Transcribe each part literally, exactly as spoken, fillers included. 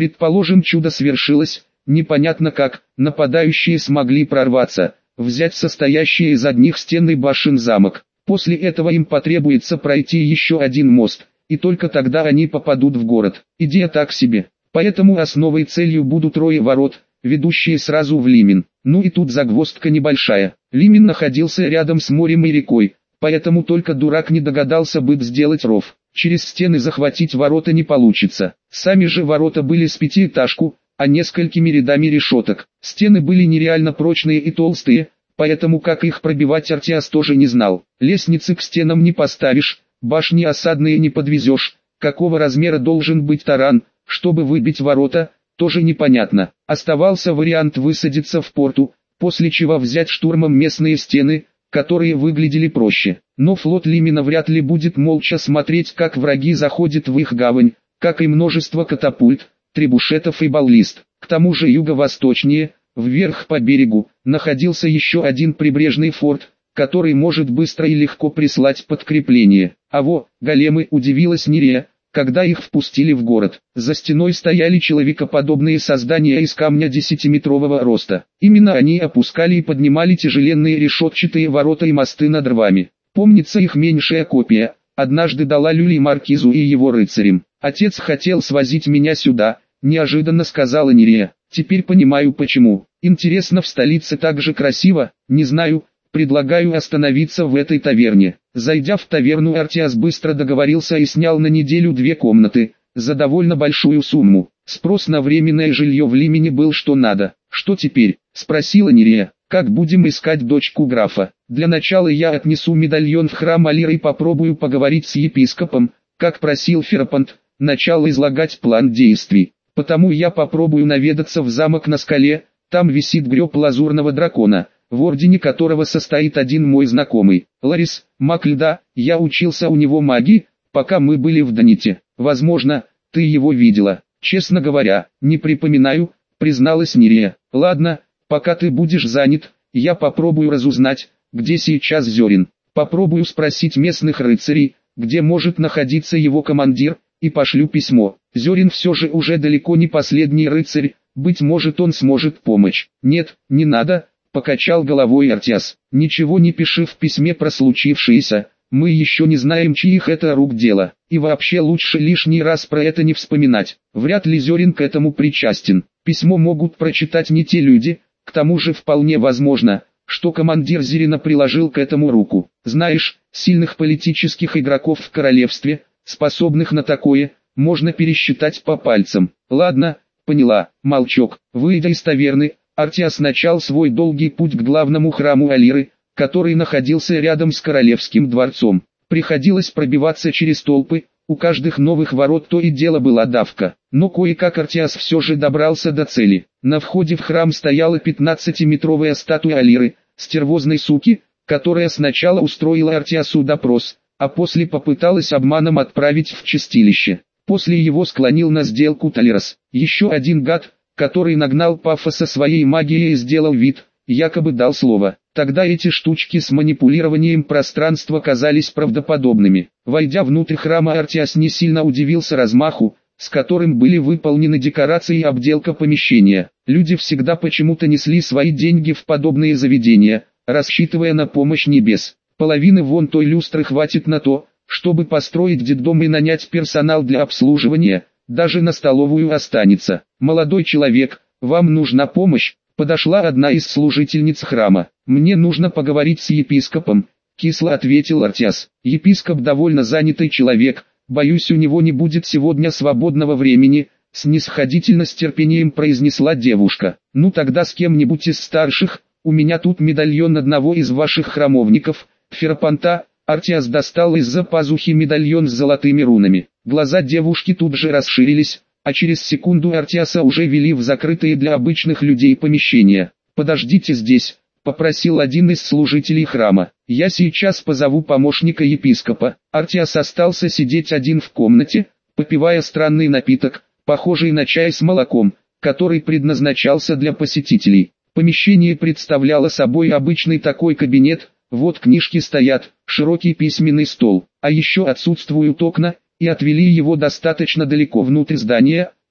Предположим, чудо свершилось, непонятно как, нападающие смогли прорваться, взять состоящий из одних стен и башен замок. После этого им потребуется пройти еще один мост, и только тогда они попадут в город. Идея так себе. Поэтому основой целью будут рои ворот, ведущие сразу в Лимен. Ну и тут загвоздка небольшая. Лимен находился рядом с морем и рекой, поэтому только дурак не догадался бы сделать ров. Через стены захватить ворота не получится. Сами же ворота были с пятиэтажку, а несколькими рядами решеток. Стены были нереально прочные и толстые, поэтому как их пробивать Артиас тоже не знал. Лестницы к стенам не поставишь, башни осадные не подвезешь. Какого размера должен быть таран, чтобы выбить ворота, тоже непонятно. Оставался вариант высадиться в порту, после чего взять штурмом местные стены, которые выглядели проще. Но флот Лимена вряд ли будет молча смотреть, как враги заходят в их гавань, как и множество катапульт, требушетов и баллист. К тому же юго-восточнее, вверх по берегу, находился еще один прибрежный форт, который может быстро и легко прислать подкрепление. А во, големы, удивилась Нерия, когда их впустили в город. За стеной стояли человекоподобные создания из камня десятиметрового роста. Именно они опускали и поднимали тяжеленные решетчатые ворота и мосты над рвами. Помнится, их меньшая копия однажды дала люли маркизу и его рыцарям. «Отец хотел свозить меня сюда», — неожиданно сказала Нерия. «Теперь понимаю почему. Интересно, в столице так же красиво? Не знаю. Предлагаю остановиться в этой таверне». Зайдя в таверну, Артиас быстро договорился и снял на неделю две комнаты, за довольно большую сумму. Спрос на временное жилье в Лимене был что надо. «Что теперь?» — спросила Нерия. «Как будем искать дочку графа? Для начала я отнесу медальон в храм Алиры и попробую поговорить с епископом, как просил Ферапонт, начал излагать план действий. Потому я попробую наведаться в замок на скале, там висит греб лазурного дракона, в ордене которого состоит один мой знакомый, Ларис, маг льда. Я учился у него магии, пока мы были в Доните. Возможно, ты его видела». «Честно говоря, не припоминаю», — призналась Нерия. «Ладно, пока ты будешь занят, я попробую разузнать, где сейчас Зерин. Попробую спросить местных рыцарей, где может находиться его командир, и пошлю письмо. Зерин все же уже далеко не последний рыцарь, быть может, он сможет помочь». «Нет, не надо», — покачал головой Артиас. «Ничего не пиши в письме про случившееся, мы еще не знаем, чьих это рук дело, и вообще лучше лишний раз про это не вспоминать. Вряд ли Зерин к этому причастен. Письмо могут прочитать не те люди, к тому же вполне возможно, что командир Зерина приложил к этому руку. Знаешь, сильных политических игроков в королевстве, способных на такое, можно пересчитать по пальцам». «Ладно, поняла». Молчок. Выйдя из таверны, Артиас начал свой долгий путь к главному храму Алиры, который находился рядом с королевским дворцом. Приходилось пробиваться через толпы, у каждых новых ворот то и дело была давка. Но кое-как Артиас все же добрался до цели. На входе в храм стояла пятнадцатиметровая статуя Алиры, стервозной суки, которая сначала устроила Артиасу допрос, а после попыталась обманом отправить в чистилище. После его склонил на сделку Талирос, еще один гад, который нагнал пафоса своей магией и сделал вид, якобы дал слово. Тогда эти штучки с манипулированием пространства казались правдоподобными. Войдя внутрь храма, Артиас не сильно удивился размаху, с которым были выполнены декорации и обделка помещения. Люди всегда почему-то несли свои деньги в подобные заведения, рассчитывая на помощь небес. Половины вон той люстры хватит на то, чтобы построить детдом и нанять персонал для обслуживания, даже на столовую останется. «Молодой человек, вам нужна помощь?» Подошла одна из служительниц храма. «Мне нужно поговорить с епископом», — кисло ответил Артиас. «Епископ довольно занятый человек, боюсь, у него не будет сегодня свободного времени», — снисходительно с терпением произнесла девушка. «Ну тогда с кем-нибудь из старших, у меня тут медальон одного из ваших храмовников, Ферапонта». Артиас достал из-за пазухи медальон с золотыми рунами. Глаза девушки тут же расширились, а через секунду Артиаса уже вели в закрытые для обычных людей помещения. «Подождите здесь», — попросил один из служителей храма. «Я сейчас позову помощника епископа». Артиас остался сидеть один в комнате, попивая странный напиток, похожий на чай с молоком, который предназначался для посетителей. Помещение представляло собой обычный такой кабинет, вот книжки стоят, широкий письменный стол, а еще отсутствуют окна, и отвели его достаточно далеко внутрь здания,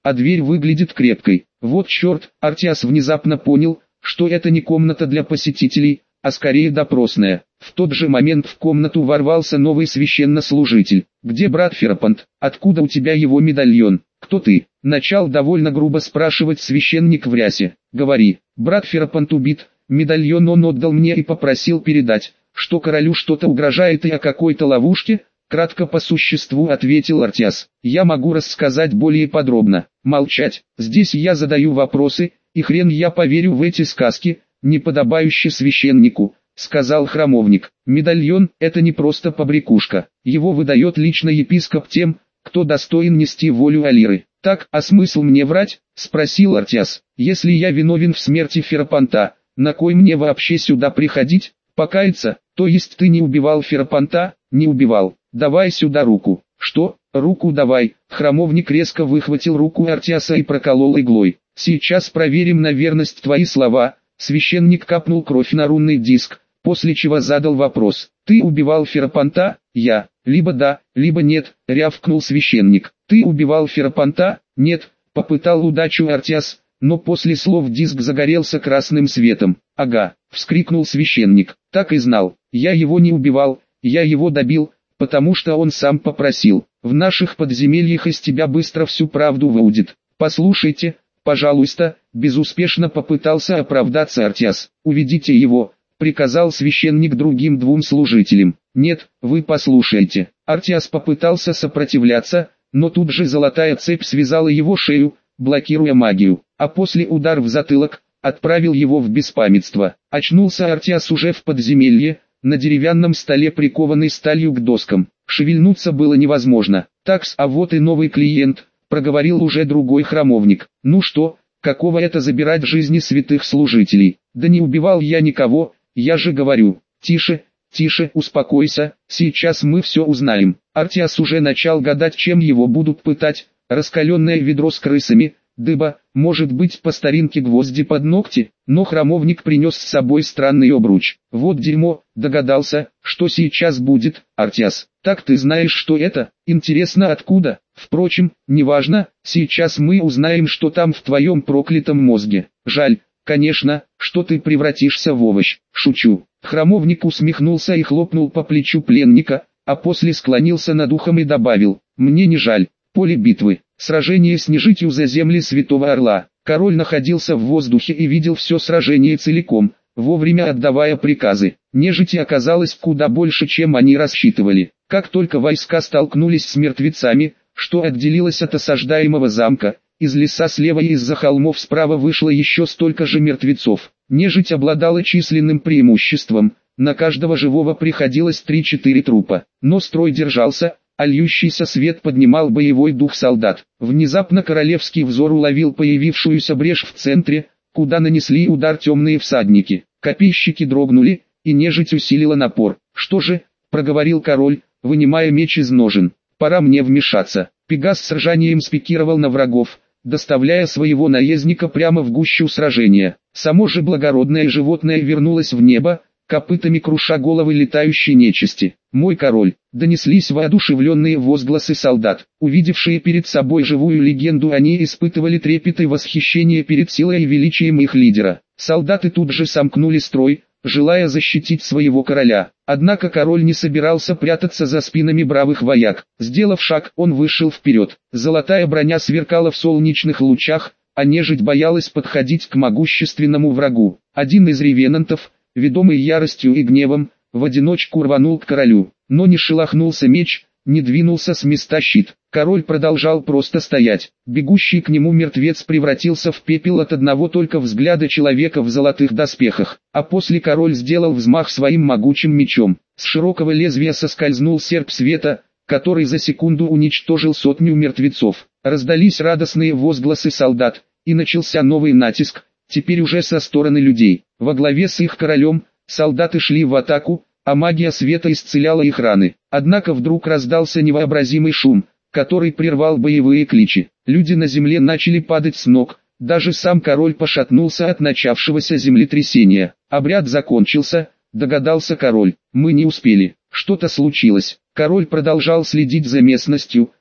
а дверь выглядит крепкой. Вот черт, Артиас внезапно понял, что это не комната для посетителей, а скорее допросная. В тот же момент в комнату ворвался новый священнослужитель. «Где брат Ферапонт? Откуда у тебя его медальон? Кто ты?» Начал довольно грубо спрашивать священник в рясе. «Говори, брат Ферапонт убит, медальон он отдал мне и попросил передать, что королю что-то угрожает и о какой-то ловушке». Кратко по существу ответил Артиас. «Я могу рассказать более подробно». «Молчать, здесь я задаю вопросы, и хрен я поверю в эти сказки, не подобающие священнику», сказал храмовник. «Медальон – это не просто побрякушка, его выдает лично епископ тем, кто достоин нести волю Алиры». «Так, а смысл мне врать?» – спросил Артиас. «Если я виновен в смерти Ферапонта, на кой мне вообще сюда приходить? Покаяться? То есть ты не убивал Ферапонта?» «Не убивал. Давай сюда руку». «Что? Руку давай». Храмовник резко выхватил руку Артиаса и проколол иглой. «Сейчас проверим на верность твои слова». Священник капнул кровь на рунный диск, после чего задал вопрос. «Ты убивал Ферапонта?» «Я. Либо да, либо нет», — рявкнул священник. «Ты убивал Ферапонта?» «Нет», — попытал удачу Артиас, но после слов диск загорелся красным светом. «Ага», — вскрикнул священник. «Так и знал. Я его не убивал, я его добил, потому что он сам попросил. В наших подземельях из тебя быстро всю правду выудит. Послушайте, пожалуйста», — безуспешно попытался оправдаться Артиас. «Уведите его», — приказал священник другим двум служителям. «Нет, вы послушайте». Артиас попытался сопротивляться, но тут же золотая цепь связала его шею, блокируя магию, а после удар в затылок, отправил его в беспамятство. Очнулся Артиас уже в подземелье, на деревянном столе прикованный сталью к доскам. Шевельнуться было невозможно. «Такс, а вот и новый клиент», — проговорил уже другой храмовник. «Ну что, какого это забирать жизни святых служителей? Да не убивал я никого, я же говорю». «Тише, тише, успокойся, сейчас мы все узнаем». Артиас уже начал гадать, чем его будут пытать. Раскаленное ведро с крысами, дыба, может быть по старинке гвозди под ногти, но храмовник принес с собой странный обруч. «Вот дерьмо», догадался, что сейчас будет. «Артиас, так ты знаешь, что это? Интересно, откуда? Впрочем, неважно, сейчас мы узнаем, что там в твоем проклятом мозге. Жаль, конечно, что ты превратишься в овощ». «Шучу». Храмовник усмехнулся и хлопнул по плечу пленника, а после склонился над ухом и добавил: «Мне не жаль». Поле битвы. Сражение с нежитью за земли Святого Орла. Король находился в воздухе и видел все сражение целиком, вовремя отдавая приказы. Нежити оказалось куда больше, чем они рассчитывали. Как только войска столкнулись с мертвецами, что отделилось от осаждаемого замка, из леса слева и из-за холмов справа вышло еще столько же мертвецов. Нежить обладала численным преимуществом, на каждого живого приходилось три-четыре трупа. Но строй держался, а льющийся свет поднимал боевой дух солдат. Внезапно королевский взор уловил появившуюся брешь в центре, куда нанесли удар темные всадники. Копейщики дрогнули, и нежить усилила напор. «Что же?» — проговорил король, вынимая меч из ножен. «Пора мне вмешаться». Пегас с ржанием спикировал на врагов, доставляя своего наездника прямо в гущу сражения. Само же благородное животное вернулось в небо, копытами круша головы летающей нечисти. «Мой король!» — донеслись воодушевленные возгласы солдат. Увидевшие перед собой живую легенду, они испытывали трепет и восхищение перед силой и величием их лидера. Солдаты тут же сомкнули строй, желая защитить своего короля. Однако король не собирался прятаться за спинами бравых вояк. Сделав шаг, он вышел вперед. Золотая броня сверкала в солнечных лучах, а нежить боялась подходить к могущественному врагу. Один из ревенантов, ведомый яростью и гневом, в одиночку рванул к королю, но не шелохнулся меч, не двинулся с места щит. Король продолжал просто стоять. Бегущий к нему мертвец превратился в пепел от одного только взгляда человека в золотых доспехах, а после король сделал взмах своим могучим мечом. С широкого лезвия соскользнул серп света, который за секунду уничтожил сотню мертвецов. Раздались радостные возгласы солдат, и начался новый натиск, теперь уже со стороны людей. Во главе с их королем, солдаты шли в атаку, а магия света исцеляла их раны. Однако вдруг раздался невообразимый шум, который прервал боевые кличи. Люди на земле начали падать с ног, даже сам король пошатнулся от начавшегося землетрясения. Обряд закончился, догадался король. Мы не успели, что-то случилось. Король продолжал следить за местностью,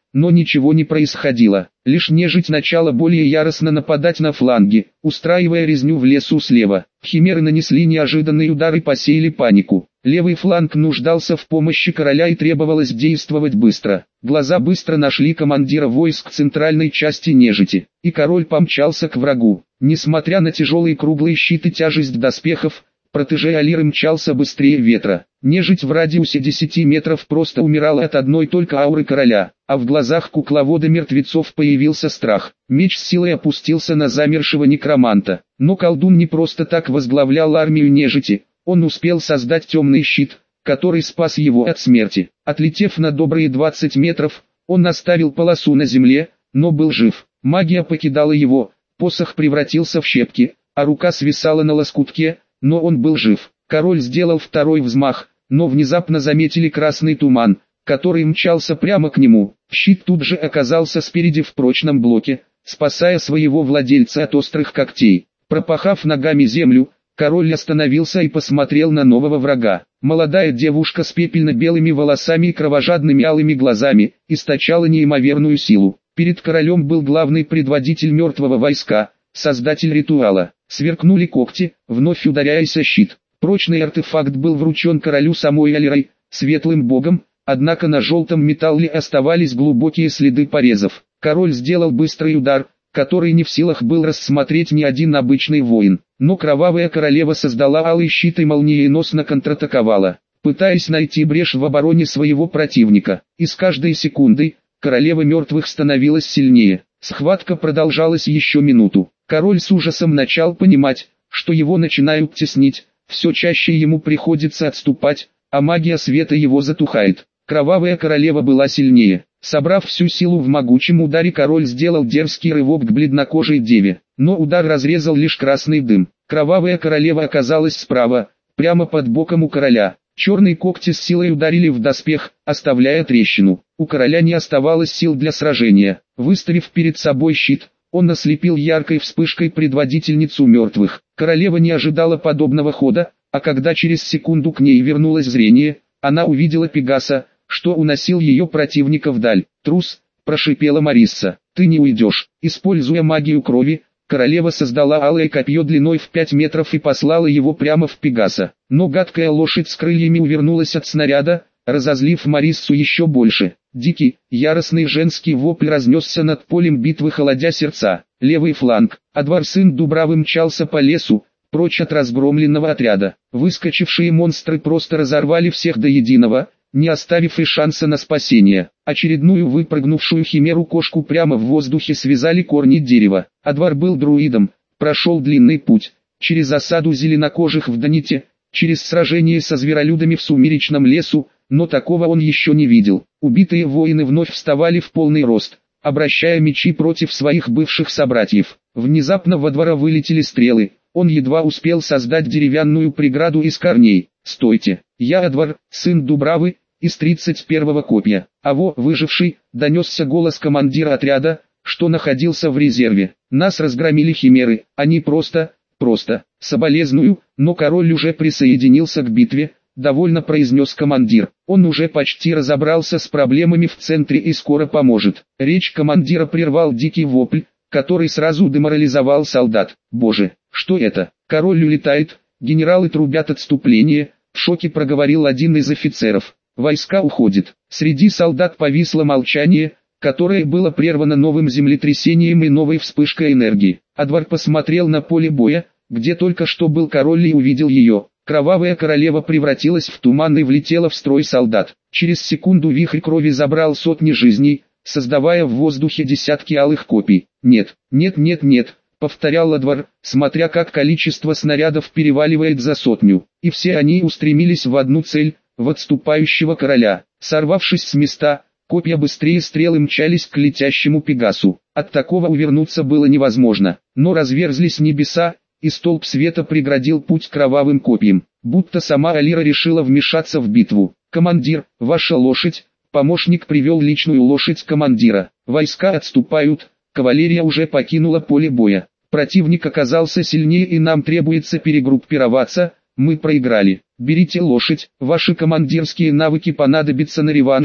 но ничего не происходило. Лишь нежить начала более яростно нападать на фланги, устраивая резню в лесу слева. Химеры нанесли неожиданный удар и посеяли панику. Левый фланг нуждался в помощи короля и требовалось действовать быстро. Глаза быстро нашли командира войск центральной части нежити, и король помчался к врагу. Несмотря на тяжелые круглые щиты и тяжесть доспехов, протеже Алиры мчался быстрее ветра. Нежить в радиусе десяти метров просто умирала от одной только ауры короля, а в глазах кукловода мертвецов появился страх. Меч с силой опустился на замершего некроманта. Но колдун не просто так возглавлял армию нежити, он успел создать темный щит, который спас его от смерти. Отлетев на добрые двадцать метров, он оставил полосу на земле, но был жив. Магия покидала его, посох превратился в щепки, а рука свисала на лоскутке, но он был жив. Король сделал второй взмах, но внезапно заметили красный туман, который мчался прямо к нему. Щит тут же оказался спереди в прочном блоке, спасая своего владельца от острых когтей. Пропахав ногами землю, король остановился и посмотрел на нового врага. Молодая девушка с пепельно-белыми волосами и кровожадными алыми глазами, источала неимоверную силу. Перед королем был главный предводитель мертвого войска, создатель ритуала. Сверкнули когти, вновь ударяясь о щит. Прочный артефакт был вручен королю самой Алирой, светлым богом, однако на желтом металле оставались глубокие следы порезов. Король сделал быстрый удар, который не в силах был рассмотреть ни один обычный воин. Но кровавая королева создала алый щит и молниеносно контратаковала, пытаясь найти брешь в обороне своего противника. И с каждой секундой, королева мертвых становилась сильнее. Схватка продолжалась еще минуту. Король с ужасом начал понимать, что его начинают теснить, все чаще ему приходится отступать, а магия света его затухает. Кровавая королева была сильнее. Собрав всю силу в могучем ударе, король сделал дерзкий рывок к бледнокожей деве, но удар разрезал лишь красный дым. Кровавая королева оказалась справа, прямо под боком у короля. Черные когти с силой ударили в доспех, оставляя трещину. У короля не оставалось сил для сражения. Выставив перед собой щит, он ослепил яркой вспышкой предводительницу мертвых. Королева не ожидала подобного хода, а когда через секунду к ней вернулось зрение, она увидела Пегаса, что уносил ее противника вдаль. «Трус!» – прошипела Марисса. «Ты не уйдешь!» Используя магию крови, королева создала алое копье длиной в пять метров и послала его прямо в Пегаса. Но гадкая лошадь с крыльями увернулась от снаряда, разозлив Мариссу еще больше. Дикий, яростный женский вопль разнесся над полем битвы, холодя сердца. Левый фланг. Адвар сын Дубравы мчался по лесу, прочь от разгромленного отряда. Выскочившие монстры просто разорвали всех до единого, не оставив и шанса на спасение. Очередную выпрыгнувшую химеру-кошку прямо в воздухе связали корни дерева. Адвар был друидом, прошел длинный путь, через осаду зеленокожих в Даните, через сражение со зверолюдами в сумеречном лесу, но такого он еще не видел. Убитые воины вновь вставали в полный рост, обращая мечи против своих бывших собратьев. Внезапно во двора вылетели стрелы, он едва успел создать деревянную преграду из корней. «Стойте, я Адвар, сын Дубравы, из тридцать первого копья». «Аво, выживший», — донесся голос командира отряда, что находился в резерве. «Нас разгромили химеры, они просто, просто, соболезную, но король уже присоединился к битве», — довольно произнес командир. «Он уже почти разобрался с проблемами в центре и скоро поможет». Речь командира прервал дикий вопль, который сразу деморализовал солдат. «Боже, что это? Король улетает, генералы трубят отступление», — в шоке проговорил один из офицеров. «Войска уходят». Среди солдат повисло молчание, которое было прервано новым землетрясением и новой вспышкой энергии. Адвар посмотрел на поле боя, где только что был король, и увидел ее. Кровавая королева превратилась в туман и влетела в строй солдат. Через секунду вихрь крови забрал сотни жизней, создавая в воздухе десятки алых копий. «Нет, нет, нет, нет», — повторял Адвар, смотря как количество снарядов переваливает за сотню. И все они устремились в одну цель, в отступающего короля. Сорвавшись с места, копья быстрее стрелы мчались к летящему Пегасу. От такого увернуться было невозможно. Но разверзлись небеса, и столб света преградил путь кровавым копьям. Будто сама Алира решила вмешаться в битву. «Командир, ваша лошадь!» Помощник привел личную лошадь командира. «Войска отступают, кавалерия уже покинула поле боя. Противник оказался сильнее и нам требуется перегруппироваться, мы проиграли. Берите лошадь, ваши командирские навыки понадобятся на реванше»,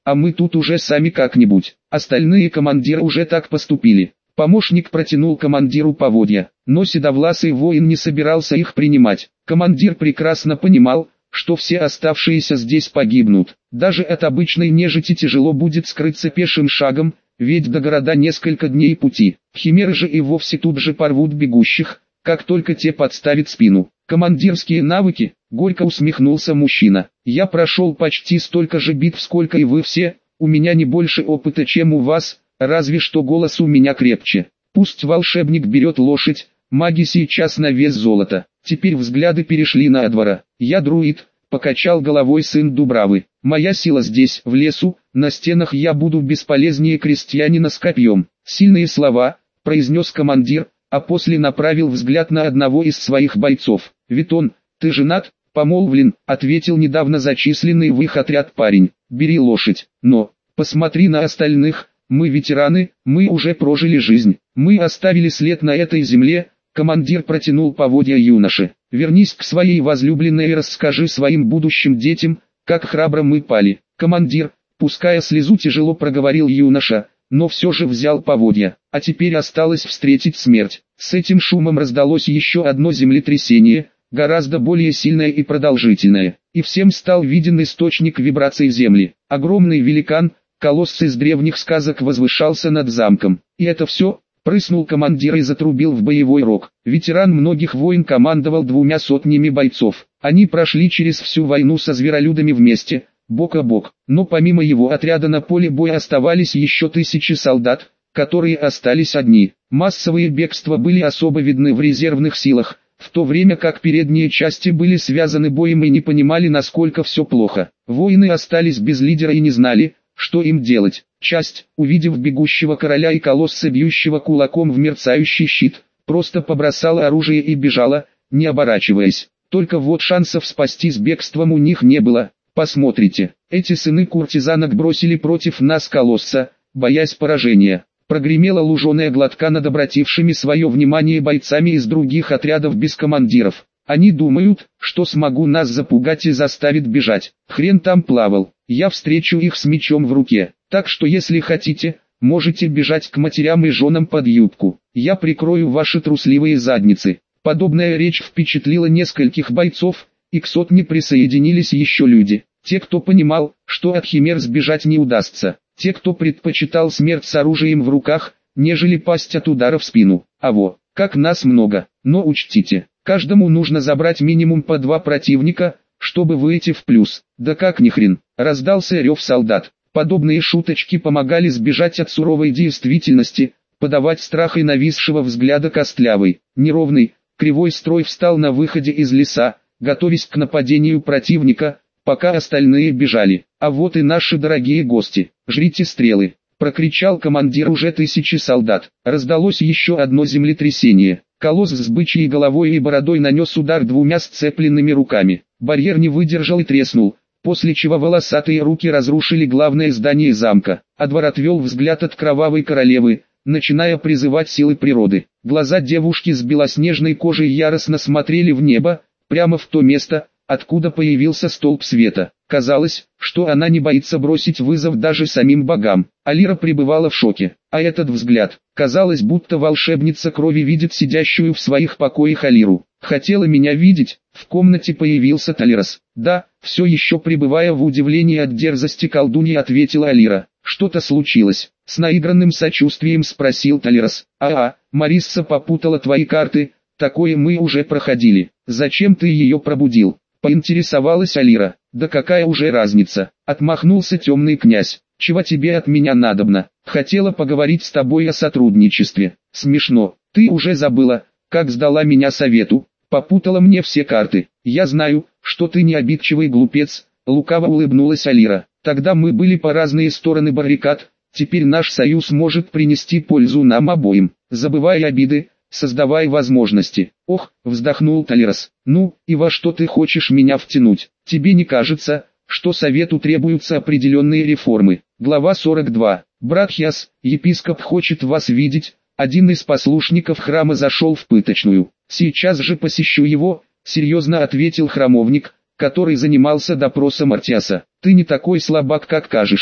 а мы тут уже сами как-нибудь. Остальные командиры уже так поступили. Помощник протянул командиру поводья, но седовласый воин не собирался их принимать. Командир прекрасно понимал, что все оставшиеся здесь погибнут. Даже от обычной нежити тяжело будет скрыться пешим шагом, ведь до города несколько дней пути. Химеры же и вовсе тут же порвут бегущих, как только те подставят спину. Командирские навыки, горько усмехнулся мужчина. Я прошел почти столько же битв, сколько и вы все, у меня не больше опыта, чем у вас, разве что голос у меня крепче. Пусть волшебник берет лошадь, маги сейчас на вес золота. Теперь взгляды перешли на Эдвара. Я друид, покачал головой сын Дубравы. Моя сила здесь, в лесу, на стенах я буду бесполезнее крестьянина с копьем. Сильные слова, произнес командир, а после направил взгляд на одного из своих бойцов. «Витон, ты женат?» «Помолвлен», ответил недавно зачисленный в их отряд парень. «Бери лошадь, но, посмотри на остальных, мы ветераны, мы уже прожили жизнь, мы оставили след на этой земле». Командир протянул поводья юноше. «Вернись к своей возлюбленной и расскажи своим будущим детям, как храбро мы пали». Командир, пуская слезу, тяжело проговорил юноша, но все же взял поводья. А теперь осталось встретить смерть. С этим шумом раздалось еще одно землетрясение, гораздо более сильное и продолжительное, и всем стал виден источник вибраций земли. Огромный великан, колосс из древних сказок, возвышался над замком. И это все? Прыснул командир и затрубил в боевой рог. Ветеран многих войн командовал двумя сотнями бойцов. Они прошли через всю войну со зверолюдами вместе, бок о бок. Но помимо его отряда на поле боя оставались еще тысячи солдат, которые остались одни. Массовые бегства были особо видны в резервных силах, в то время как передние части были связаны боем и не понимали, насколько все плохо. Воины остались без лидера и не знали, что им делать. Часть, увидев бегущего короля и колосса, бьющего кулаком в мерцающий щит, просто побросала оружие и бежала, не оборачиваясь. Только вот шансов спастись бегством у них не было. Посмотрите, эти сыны куртизанок бросили против нас колосса, боясь поражения. Прогремела луженая глотка над обратившими свое внимание бойцами из других отрядов без командиров. Они думают, что смогу нас запугать и заставить бежать. Хрен там плавал. Я встречу их с мечом в руке. Так что если хотите, можете бежать к матерям и женам под юбку. Я прикрою ваши трусливые задницы. Подобная речь впечатлила нескольких бойцов, и к сотне присоединились еще люди. Те, кто понимал, что от химер сбежать не удастся. Те, кто предпочитал смерть с оружием в руках, нежели пасть от удара в спину. А во, как нас много. Но учтите, каждому нужно забрать минимум по два противника, чтобы выйти в плюс. Да как ни хрен, раздался рев солдат. Подобные шуточки помогали сбежать от суровой действительности, подавать страх и нависшего взгляда костлявый. Неровный, кривой строй встал на выходе из леса, готовясь к нападению противника, пока остальные бежали. А вот и наши дорогие гости. «Жрите стрелы!» — прокричал командир уже тысячи солдат. Раздалось еще одно землетрясение. Колосс с бычьей головой и бородой нанес удар двумя сцепленными руками. Барьер не выдержал и треснул, после чего волосатые руки разрушили главное здание замка. Эдвард отвел взгляд от кровавой королевы, начиная призывать силы природы. Глаза девушки с белоснежной кожей яростно смотрели в небо, прямо в то место, откуда появился столб света. Казалось, что она не боится бросить вызов даже самим богам. Алира пребывала в шоке, а этот взгляд, казалось, будто волшебница крови видит сидящую в своих покоях Алиру. «Хотела меня видеть?» В комнате появился Талирос. «Да», все еще пребывая в удивлении от дерзости колдуньи, ответила Алира. «Что-то случилось?» С наигранным сочувствием спросил Талирос. «А-а, Марисса попутала твои карты, такое мы уже проходили. Зачем ты ее пробудил?» Поинтересовалась Алира. «Да какая уже разница?» Отмахнулся темный князь. «Чего тебе от меня надобно? Хотела поговорить с тобой о сотрудничестве». «Смешно. Ты уже забыла, как сдала меня совету, попутала мне все карты. Я знаю, что ты не обидчивый глупец», — лукаво улыбнулась Алира. «Тогда мы были по разные стороны баррикад, теперь наш союз может принести пользу нам обоим. Забывай обиды, создавай возможности». «Ох», — вздохнул Талирос. «Ну, и во что ты хочешь меня втянуть? Тебе не кажется, что совету требуются определенные реформы?» Глава сорок два. «Брат Хиас, епископ хочет вас видеть». Один из послушников храма зашел в пыточную. «Сейчас же посещу его», — серьезно ответил храмовник, который занимался допросом Артиаса. «Ты не такой слабак, как кажешься.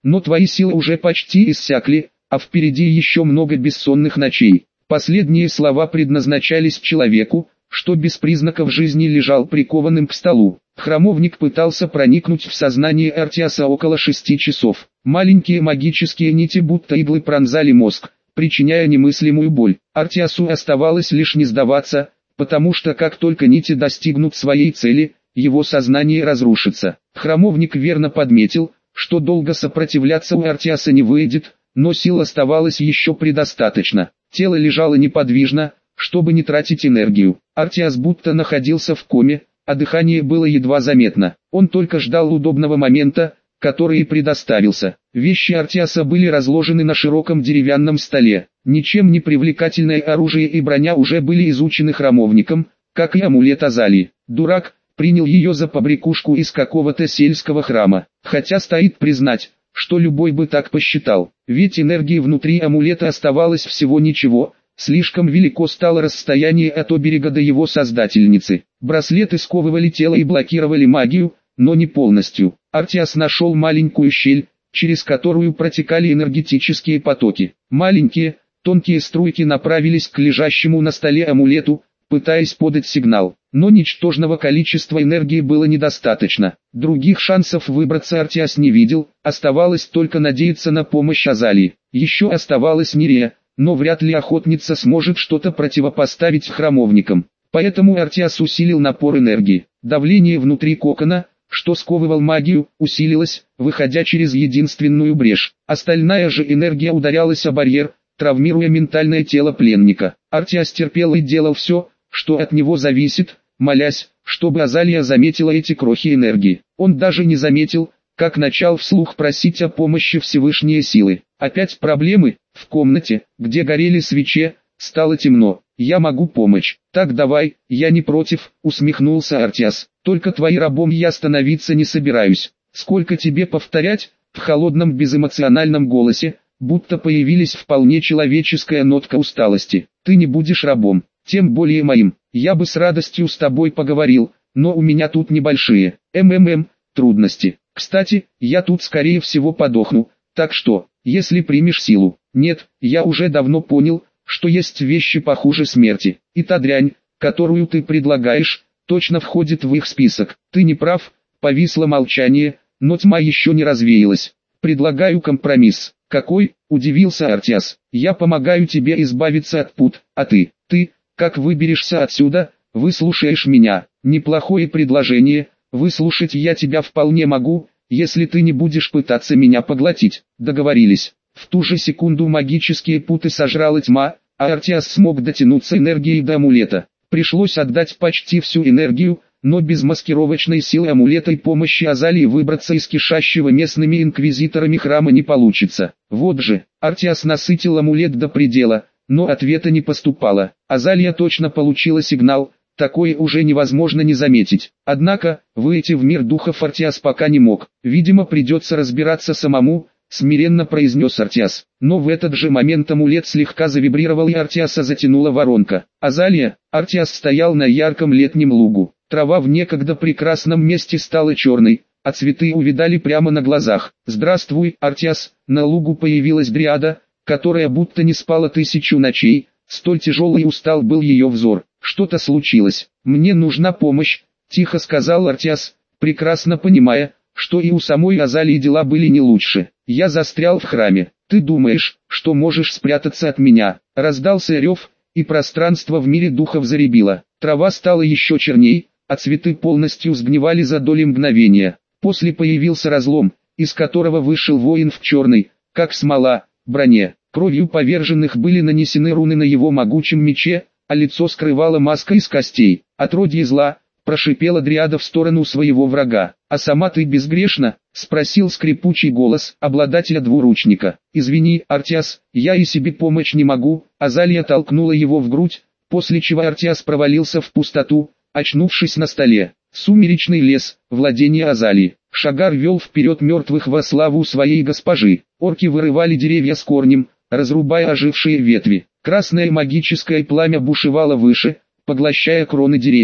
но твои силы уже почти иссякли, а впереди еще много бессонных ночей. Последние слова предназначались человеку, что без признаков жизни лежал прикованным к столу. Храмовник пытался проникнуть в сознание Артиаса около шести часов. Маленькие магические нити будто иглы пронзали мозг, причиняя немыслимую боль. Артиасу оставалось лишь не сдаваться, потому что как только нити достигнут своей цели, его сознание разрушится. Храмовник верно подметил, что долго сопротивляться у Артиаса не выйдет, но сил оставалось еще предостаточно. Тело лежало неподвижно, чтобы не тратить энергию. Артиас будто находился в коме, а дыхание было едва заметно. Он только ждал удобного момента, который и предоставился. Вещи Артиаса были разложены на широком деревянном столе. Ничем не привлекательное оружие и броня уже были изучены храмовником, как и амулет Азалии. Дурак, принял ее за побрякушку из какого-то сельского храма. Хотя стоит признать, что любой бы так посчитал. Ведь энергии внутри амулета оставалось всего ничего. Слишком велико стало расстояние от оберега до его создательницы. Браслеты сковывали тело и блокировали магию, но не полностью. Артиас нашел маленькую щель, через которую протекали энергетические потоки. Маленькие, тонкие струйки направились к лежащему на столе амулету, пытаясь подать сигнал. Но ничтожного количества энергии было недостаточно. Других шансов выбраться Артиас не видел, оставалось только надеяться на помощь Азалии. Еще оставалась Нерея, но вряд ли охотница сможет что-то противопоставить храмовникам. Поэтому Артиас усилил напор энергии. Давление внутри кокона, что сковывал магию, усилилось, выходя через единственную брешь. Остальная же энергия ударялась о барьер, травмируя ментальное тело пленника. Артиас терпел и делал все, что от него зависит, молясь, чтобы Азалия заметила эти крохи энергии. Он даже не заметил, как начал вслух просить о помощи Всевышние силы. Опять проблемы. В комнате, где горели свечи, стало темно. «Я могу помочь». «Так давай, я не против», — усмехнулся Артиас. «Только твоим рабом я становиться не собираюсь. Сколько тебе повторять?» В холодном безэмоциональном голосе, будто появилась вполне человеческая нотка усталости. «Ты не будешь рабом, тем более моим. Я бы с радостью с тобой поговорил, но у меня тут небольшие, ммм, трудности. Кстати, я тут скорее всего подохну, так что, если примешь силу». «Нет, я уже давно понял, что есть вещи похуже смерти, и та дрянь, которую ты предлагаешь, точно входит в их список». «Ты не прав», повисло молчание, но тьма еще не развеялась. «Предлагаю компромисс». «Какой?» – удивился Артиас. «Я помогаю тебе избавиться от пут, а ты, ты, как выберешься отсюда, выслушаешь меня». «Неплохое предложение, выслушать я тебя вполне могу, если ты не будешь пытаться меня поглотить». «Договорились». В ту же секунду магические путы сожрала тьма, а Артиас смог дотянуться энергией до амулета. Пришлось отдать почти всю энергию, но без маскировочной силы амулета и помощи Азалии выбраться из кишащего местными инквизиторами храма не получится. Вот же, Артиас насытил амулет до предела, но ответа не поступало. Азалия точно получила сигнал, такое уже невозможно не заметить. Однако, выйти в мир духов Артиас пока не мог. Видимо, придется разбираться самому, смиренно произнес Артиас. Но в этот же момент амулет слегка завибрировал и Артиаса затянула воронка. Азалия, Артиас стоял на ярком летнем лугу. Трава в некогда прекрасном месте стала черной, а цветы увидали прямо на глазах. «Здравствуй, Артиас!» На лугу появилась дриада, которая будто не спала тысячу ночей, столь тяжелый и устал был ее взор. «Что-то случилось. Мне нужна помощь», — тихо сказал Артиас, прекрасно понимая, что и у самой Азалии дела были не лучше. «Я застрял в храме. Ты думаешь, что можешь спрятаться от меня?» Раздался рев, и пространство в мире духов заребило. Трава стала еще черней, а цветы полностью сгнивали за доли мгновения. После появился разлом, из которого вышел воин в черной, как смола, броне. Кровью поверженных были нанесены руны на его могучем мече, а лицо скрывала маска из костей. «Отродье зла», — прошипела дриада в сторону своего врага. «А сама ты безгрешна?» — спросил скрипучий голос обладателя двуручника. «Извини, Артиас, я и себе помочь не могу». Азалия толкнула его в грудь, после чего Артиас провалился в пустоту, очнувшись на столе. Сумеречный лес, владение Азалии. Шагар вел вперед мертвых во славу своей госпожи. Орки вырывали деревья с корнем, разрубая ожившие ветви. Красное магическое пламя бушевало выше, поглощая кроны деревьев.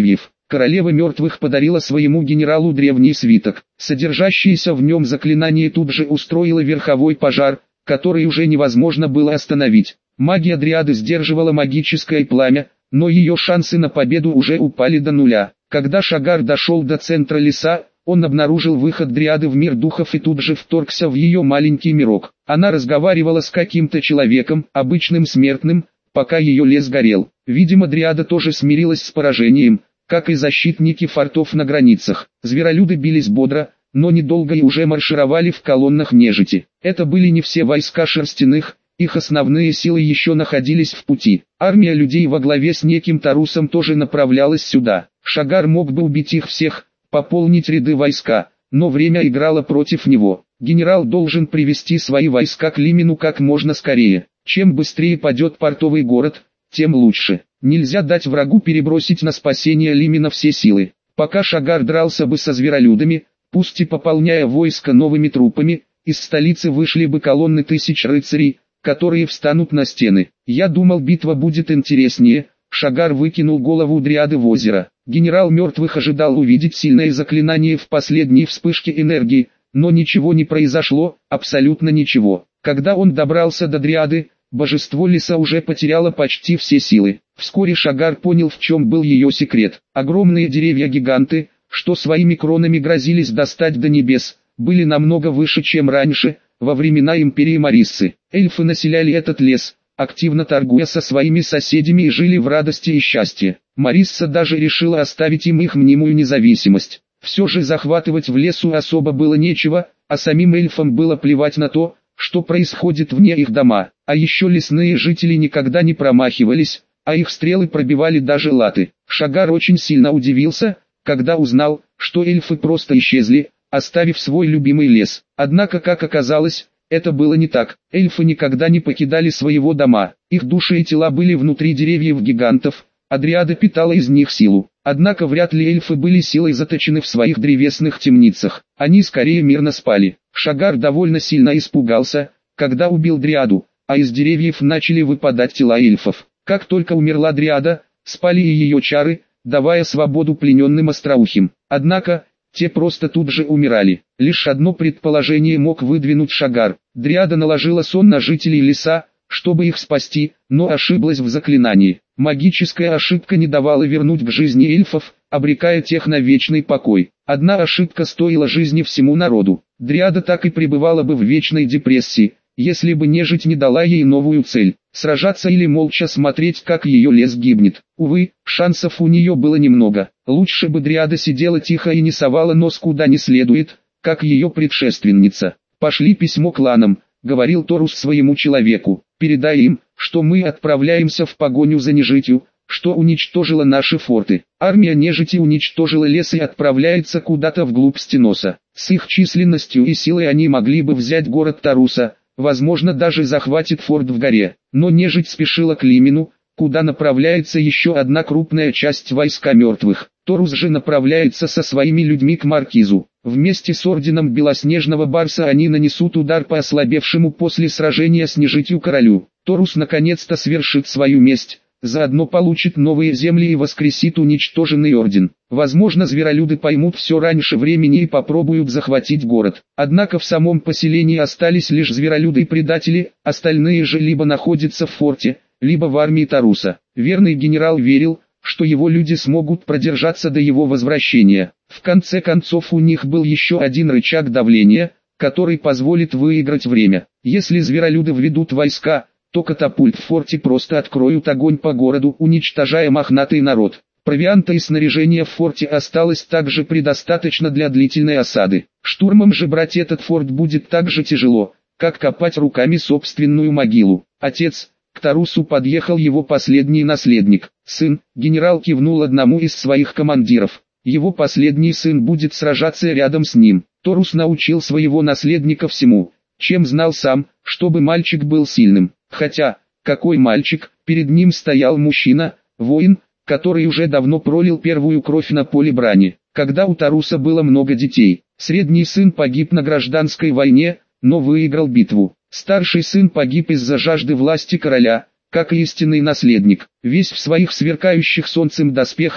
Королева мертвых подарила своему генералу древний свиток. Содержащееся в нем заклинание тут же устроило верховой пожар, который уже невозможно было остановить. Магия Дриады сдерживала магическое пламя, но ее шансы на победу уже упали до нуля. Когда Шагар дошел до центра леса, он обнаружил выход Дриады в мир духов и тут же вторгся в ее маленький мирок. Она разговаривала с каким-то человеком, обычным смертным, пока ее лес горел. Видимо, Дриада тоже смирилась с поражением, как и защитники фортов на границах. Зверолюды бились бодро, но недолго и уже маршировали в колоннах нежити. Это были не все войска шерстяных, их основные силы еще находились в пути. Армия людей во главе с неким Тарусом тоже направлялась сюда. Шагар мог бы убить их всех, пополнить ряды войска, но время играло против него. Генерал должен привести свои войска к Лимину как можно скорее. Чем быстрее падет портовый город, тем лучше. Нельзя дать врагу перебросить на спасение Лимина все силы. Пока Шагар дрался бы со зверолюдами, пусть и пополняя войско новыми трупами, из столицы вышли бы колонны тысяч рыцарей, которые встанут на стены. Я думал, битва будет интереснее. Шагар выкинул голову Дриады в озеро. Генерал мертвых ожидал увидеть сильное заклинание в последней вспышке энергии, но ничего не произошло, абсолютно ничего. Когда он добрался до Дриады, божество леса уже потеряло почти все силы. Вскоре Шагар понял, в чем был ее секрет. Огромные деревья-гиганты, что своими кронами грозились достать до небес, были намного выше, чем раньше, во времена империи Мариссы. Эльфы населяли этот лес, активно торгуя со своими соседями и жили в радости и счастье. Марисса даже решила оставить им их мнимую независимость. Все же захватывать в лесу особо было нечего, а самим эльфам было плевать на то, что происходит вне их дома. А еще лесные жители никогда не промахивались, а их стрелы пробивали даже латы. Шагар очень сильно удивился, когда узнал, что эльфы просто исчезли, оставив свой любимый лес. Однако, как оказалось, это было не так. Эльфы никогда не покидали своего дома. Их души и тела были внутри деревьев-гигантов, а Дриада питала из них силу. Однако вряд ли эльфы были силой заточены в своих древесных темницах. Они скорее мирно спали. Шагар довольно сильно испугался, когда убил Дриаду, а из деревьев начали выпадать тела эльфов. Как только умерла Дриада, спали и ее чары, давая свободу плененным остроухим. Однако, те просто тут же умирали. Лишь одно предположение мог выдвинуть Шагар. Дриада наложила сон на жителей леса, чтобы их спасти, но ошиблась в заклинании. Магическая ошибка не давала вернуть к жизни эльфов, обрекая тех на вечный покой. Одна ошибка стоила жизни всему народу. Дриада так и пребывала бы в вечной депрессии, если бы нежить не дала ей новую цель – сражаться или молча смотреть, как ее лес гибнет. Увы, шансов у нее было немного. Лучше бы Дриада сидела тихо и не совала нос куда не следует, как ее предшественница. «Пошли письмо кланам», — говорил Торус своему человеку. «Передай им, что мы отправляемся в погоню за нежитью, что уничтожила наши форты. Армия нежити уничтожила лес и отправляется куда-то вглубь Стеноса. С их численностью и силой они могли бы взять город Таруса, возможно даже захватит форт в горе. Но нежить спешила к Лимину, куда направляется еще одна крупная часть войска мертвых. Торус же направляется со своими людьми к Маркизу. Вместе с орденом Белоснежного Барса они нанесут удар по ослабевшему после сражения с нежитью королю. Торус наконец-то свершит свою месть, заодно получит новые земли и воскресит уничтоженный орден. Возможно, зверолюды поймут все раньше времени и попробуют захватить город. Однако в самом поселении остались лишь зверолюды и предатели, остальные же либо находятся в форте, либо в армии Таруса. Верный генерал верил, что его люди смогут продержаться до его возвращения. В конце концов, у них был еще один рычаг давления, который позволит выиграть время. Если зверолюды введут войска, то катапульт в форте просто откроют огонь по городу, уничтожая мохнатый народ. Провианта и снаряжения в форте осталось также предостаточно для длительной осады. Штурмом же брать этот форт будет так же тяжело, как копать руками собственную могилу. Отец, к Тарусу подъехал его последний наследник. Сын, генерал кивнул одному из своих командиров. Его последний сын будет сражаться рядом с ним. Торус научил своего наследника всему, чем знал сам, чтобы мальчик был сильным. Хотя, какой мальчик, перед ним стоял мужчина, воин, который уже давно пролил первую кровь на поле брани. Когда у Таруса было много детей, средний сын погиб на гражданской войне, но выиграл битву. Старший сын погиб из-за жажды власти короля, как и истинный наследник. Весь в своих сверкающих солнцем доспехах,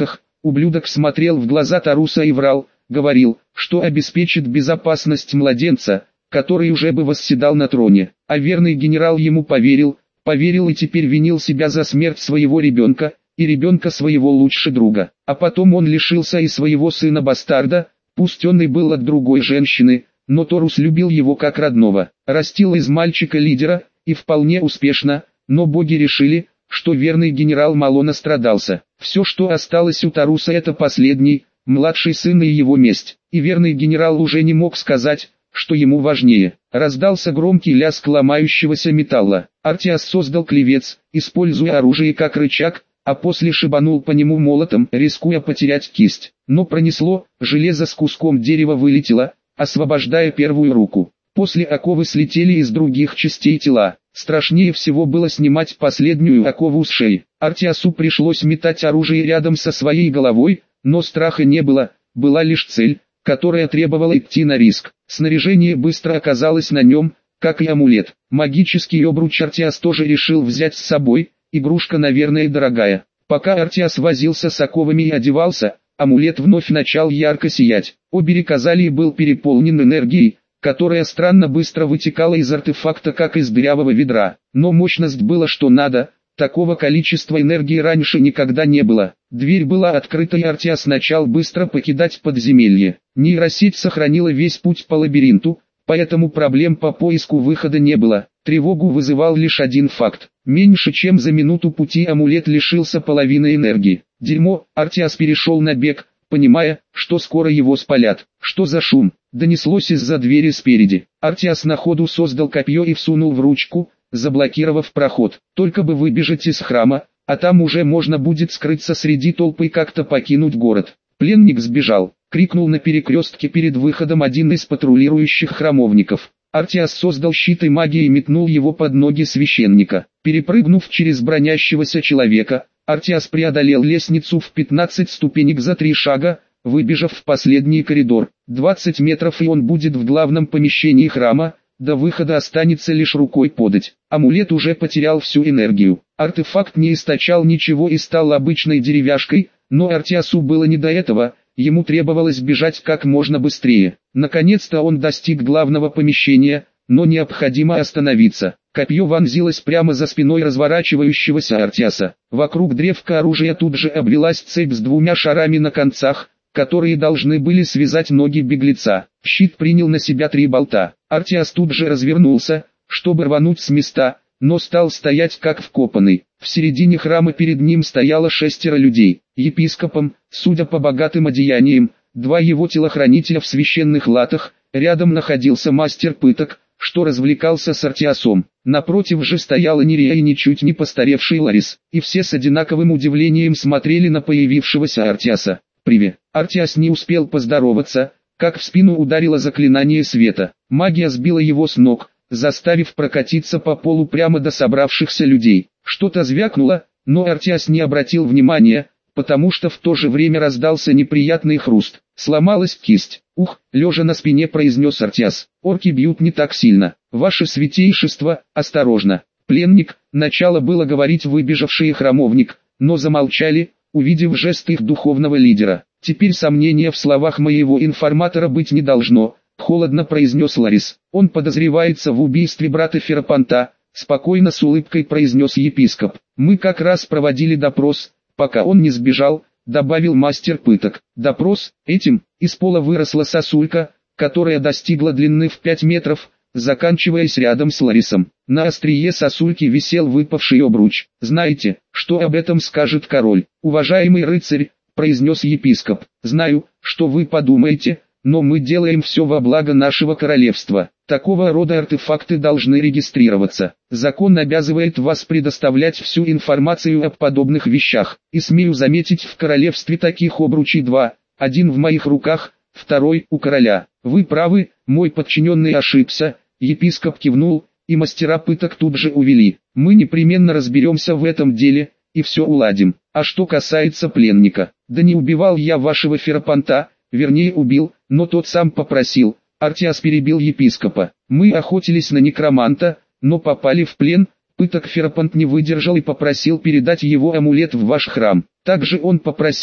Ублюдок смотрел в глаза Таруса и врал, говорил, что обеспечит безопасность младенца, который уже бы восседал на троне. А верный генерал ему поверил, поверил и теперь винил себя за смерть своего ребенка, и ребенка своего лучшего друга. А потом он лишился и своего сына-бастарда, пусть он и был от другой женщины, но Торус любил его как родного. Растил из мальчика лидера, и вполне успешно, но боги решили, что верный генерал мало настрадался. Все, что осталось у Таруса, это последний, младший сын и его месть. И верный генерал уже не мог сказать, что ему важнее. Раздался громкий лязг ломающегося металла. Артиас создал клевец, используя оружие как рычаг, а после шибанул по нему молотом, рискуя потерять кисть. Но пронесло, железо с куском дерева вылетело, освобождая первую руку. После оковы слетели из других частей тела. Страшнее всего было снимать последнюю окову с шеи. Артиасу пришлось метать оружие рядом со своей головой, но страха не было, была лишь цель, которая требовала идти на риск. Снаряжение быстро оказалось на нем, как и амулет. Магический обруч Артиас тоже решил взять с собой, игрушка, наверное, дорогая. Пока Артиас возился с оковами и одевался, амулет вновь начал ярко сиять. Оберег Азалии был переполнен энергией, которая странно быстро вытекала из артефакта, как из дырявого ведра. Но мощность была что надо, такого количества энергии раньше никогда не было. Дверь была открыта, и Артиас начал быстро покидать подземелье. Нейросеть сохранила весь путь по лабиринту, поэтому проблем по поиску выхода не было. Тревогу вызывал лишь один факт. Меньше чем за минуту пути амулет лишился половины энергии. Дерьмо, Артиас перешел на бег, понимая, что скоро его спалят. Что за шум? Донеслось из-за двери спереди. Артиас на ходу создал копье и всунул в ручку, заблокировав проход. Только бы выбежать из храма, а там уже можно будет скрыться среди толпы и как-то покинуть город. Пленник сбежал, крикнул на перекрестке перед выходом один из патрулирующих храмовников. Артиас создал щит и магией метнул его под ноги священника. Перепрыгнув через бронящегося человека, Артиас преодолел лестницу в пятнадцать ступенек за три шага, выбежав в последний коридор. двадцать метров и он будет в главном помещении храма, до выхода останется лишь рукой подать. Амулет уже потерял всю энергию. Артефакт не источал ничего и стал обычной деревяшкой, но Артиасу было не до этого, ему требовалось бежать как можно быстрее. Наконец-то он достиг главного помещения, но необходимо остановиться. Копье вонзилось прямо за спиной разворачивающегося Артиаса. Вокруг древка оружия тут же обвелась цепь с двумя шарами на концах, которые должны были связать ноги беглеца. Щит принял на себя три болта. Артиас тут же развернулся, чтобы рвануть с места, но стал стоять как вкопанный. В середине храма перед ним стояло шестеро людей. Епископом, судя по богатым одеяниям, два его телохранителя в священных латах, рядом находился мастер пыток, что развлекался с Артиасом. Напротив же стояла Нерия и ничуть не постаревший Ларис, и все с одинаковым удивлением смотрели на появившегося Артиаса. «Привет!» Артиас не успел поздороваться, как в спину ударило заклинание света. Магия сбила его с ног, заставив прокатиться по полу прямо до собравшихся людей. Что-то звякнуло, но Артиас не обратил внимания, потому что в то же время раздался неприятный хруст. Сломалась кисть. «Ух!» — лежа на спине произнес Артиас. «Орки бьют не так сильно. Ваше святейшество, осторожно!» Пленник, начало было говорить выбежавший храмовник, но замолчали, увидев жест их духовного лидера. «Теперь сомнения в словах моего информатора быть не должно», — холодно произнес Ларис. «Он подозревается в убийстве брата Ферапонта», — спокойно с улыбкой произнес епископ. «Мы как раз проводили допрос, пока он не сбежал», — добавил мастер пыток. «Допрос? Этим?» Из пола выросла сосулька, которая достигла длины в пять метров, заканчиваясь рядом с Ларисом. На острие сосульки висел выпавший обруч. «Знаете, что об этом скажет король?» «Уважаемый рыцарь», — произнес епископ, — «знаю, что вы подумаете, но мы делаем все во благо нашего королевства. Такого рода артефакты должны регистрироваться. Закон обязывает вас предоставлять всю информацию об подобных вещах. И смею заметить, в королевстве таких обручей два, один в моих руках, второй у короля. Вы правы, мой подчиненный ошибся». Епископ кивнул, и мастера пыток тут же увели. «Мы непременно разберемся в этом деле, и все уладим. А что касается пленника, да не убивал я вашего Ферапонта, вернее убил, но тот сам попросил». Артиас перебил епископа. «Мы охотились на некроманта, но попали в плен, пыток Ферапонт не выдержал и попросил передать его амулет в ваш храм. Также он попросил,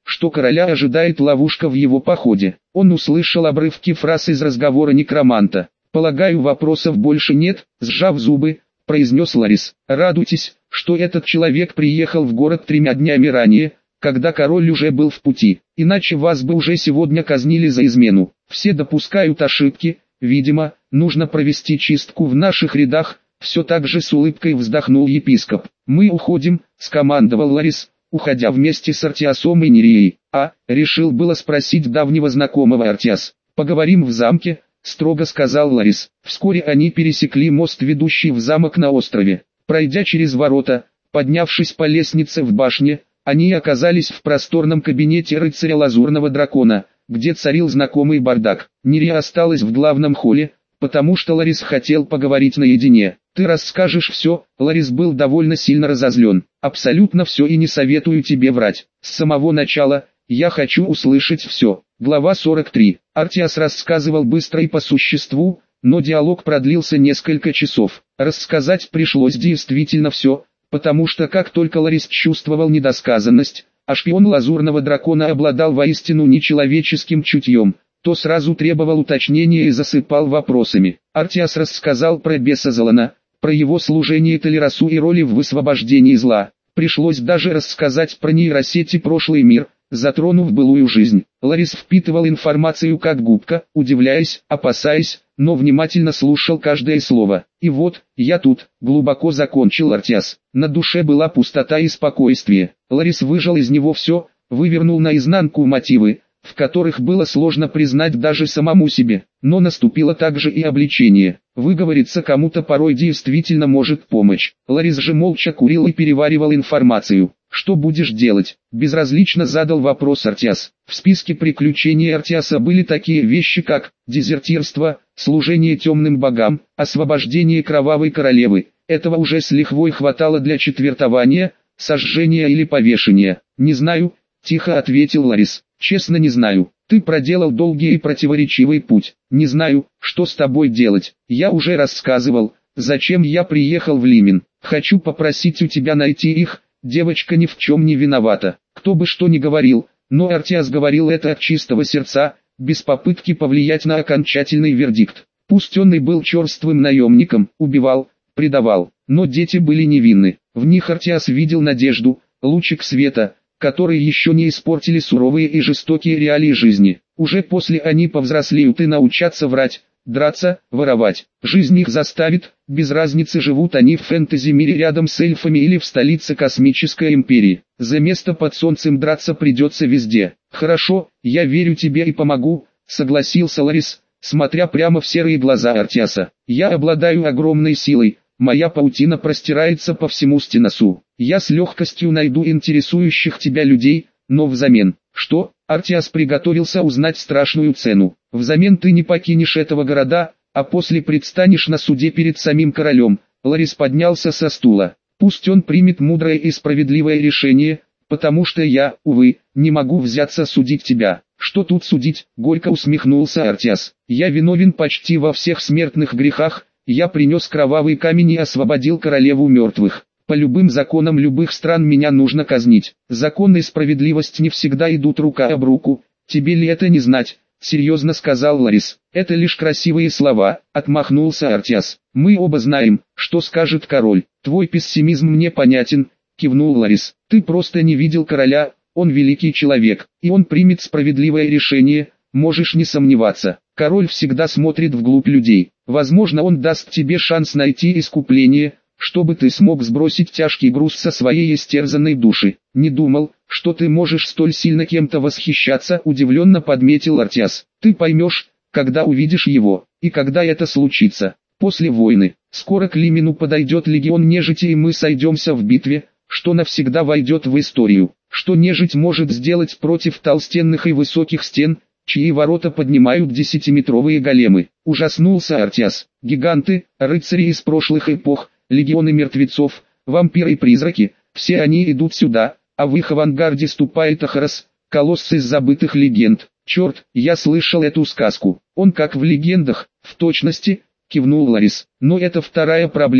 что короля ожидает ловушка в его походе. Он услышал обрывки фраз из разговора некроманта. «Полагаю, вопросов больше нет», — сжав зубы, произнес Ларис. «Радуйтесь, что этот человек приехал в город тремя днями ранее, когда король уже был в пути, иначе вас бы уже сегодня казнили за измену. Все допускают ошибки, видимо, нужно провести чистку в наших рядах», — все так же с улыбкой вздохнул епископ. «Мы уходим», — скомандовал Ларис, уходя вместе с Артиасом и Нерией. «А?» — решил было спросить давнего знакомого Артиас. «Поговорим в замке», — строго сказал Ларис. Вскоре они пересекли мост, ведущий в замок на острове. Пройдя через ворота, поднявшись по лестнице в башне, они оказались в просторном кабинете рыцаря Лазурного Дракона, где царил знакомый бардак. Нерия осталась в главном холле, потому что Ларис хотел поговорить наедине. «Ты расскажешь все», — Ларис был довольно сильно разозлен. «Абсолютно все, и не советую тебе врать. С самого начала, я хочу услышать все». Глава сорок три. Артиас рассказывал быстро и по существу, но диалог продлился несколько часов. Рассказать пришлось действительно все, потому что как только Ларис чувствовал недосказанность, а шпион Лазурного Дракона обладал воистину нечеловеческим чутьем, то сразу требовал уточнения и засыпал вопросами. Артиас рассказал про беса Залана, про его служение Толерасу и роли в высвобождении зла. Пришлось даже рассказать про нейросети прошлый мир, затронув былую жизнь. Ларис впитывал информацию как губка, удивляясь, опасаясь, но внимательно слушал каждое слово. «И вот, я тут», — глубоко закончил Артиас. На душе была пустота и спокойствие. Ларис выжал из него все, вывернул наизнанку мотивы, в которых было сложно признать даже самому себе. Но наступило также и облегчение. Выговориться кому-то порой действительно может помочь. Ларис же молча курил и переваривал информацию. «Что будешь делать?» – безразлично задал вопрос Артиас. В списке приключений Артиаса были такие вещи, как дезертирство, служение темным богам, освобождение кровавой королевы. Этого уже с лихвой хватало для четвертования, сожжения или повешения. «Не знаю», – тихо ответил Ларис. «Честно не знаю. Ты проделал долгий и противоречивый путь. Не знаю, что с тобой делать. Я уже рассказывал, зачем я приехал в Лимен. Хочу попросить у тебя найти их». Девочка ни в чем не виновата. Кто бы что ни говорил, но Артиас говорил это от чистого сердца, без попытки повлиять на окончательный вердикт. Пусть он и был черствым наемником, убивал, предавал, но дети были невинны. В них Артиас видел надежду, лучик света, который еще не испортили суровые и жестокие реалии жизни. Уже после они повзрослеют и научатся врать, драться, воровать. Жизнь их заставит, без разницы, живут они в фэнтези-мире рядом с эльфами или в столице космической империи. За место под солнцем драться придется везде. «Хорошо, я верю тебе и помогу», — согласился Ларис, смотря прямо в серые глаза Артиаса. «Я обладаю огромной силой, моя паутина простирается по всему Стеносу. Я с легкостью найду интересующих тебя людей, но взамен...» «Что?» Артиас приготовился узнать страшную цену. «Взамен ты не покинешь этого города, а после предстанешь на суде перед самим королем». Ларис поднялся со стула. «Пусть он примет мудрое и справедливое решение, потому что я, увы, не могу взяться судить тебя». «Что тут судить?» — горько усмехнулся Артиас. «Я виновен почти во всех смертных грехах, я принес кровавый камень и освободил королеву мертвых. По любым законам любых стран меня нужно казнить. Закон и справедливость не всегда идут рука об руку, тебе ли это не знать?» — серьезно сказал Ларис. «Это лишь красивые слова», — отмахнулся Артиас. «Мы оба знаем, что скажет король. Твой пессимизм мне понятен», — кивнул Ларис. «Ты просто не видел короля, он великий человек, и он примет справедливое решение, можешь не сомневаться. Король всегда смотрит вглубь людей. Возможно, он даст тебе шанс найти искупление, чтобы ты смог сбросить тяжкий груз со своей истерзанной души. Не думал, что ты можешь столь сильно кем-то восхищаться», — удивленно подметил Артиас. «Ты поймешь, когда увидишь его, и когда это случится. После войны. Скоро к Лимену подойдет легион нежити, и мы сойдемся в битве, что навсегда войдет в историю. Что нежить может сделать против толстенных и высоких стен, чьи ворота поднимают десятиметровые големы?» Ужаснулся Артиас. «Гиганты, рыцари из прошлых эпох, легионы мертвецов, вампиры и призраки, все они идут сюда, а в их авангарде ступает Ахарос, колосс из забытых легенд. Черт, я слышал эту сказку. Он как в легендах, в точности», — кивнул Ларис. «Но это вторая проблема,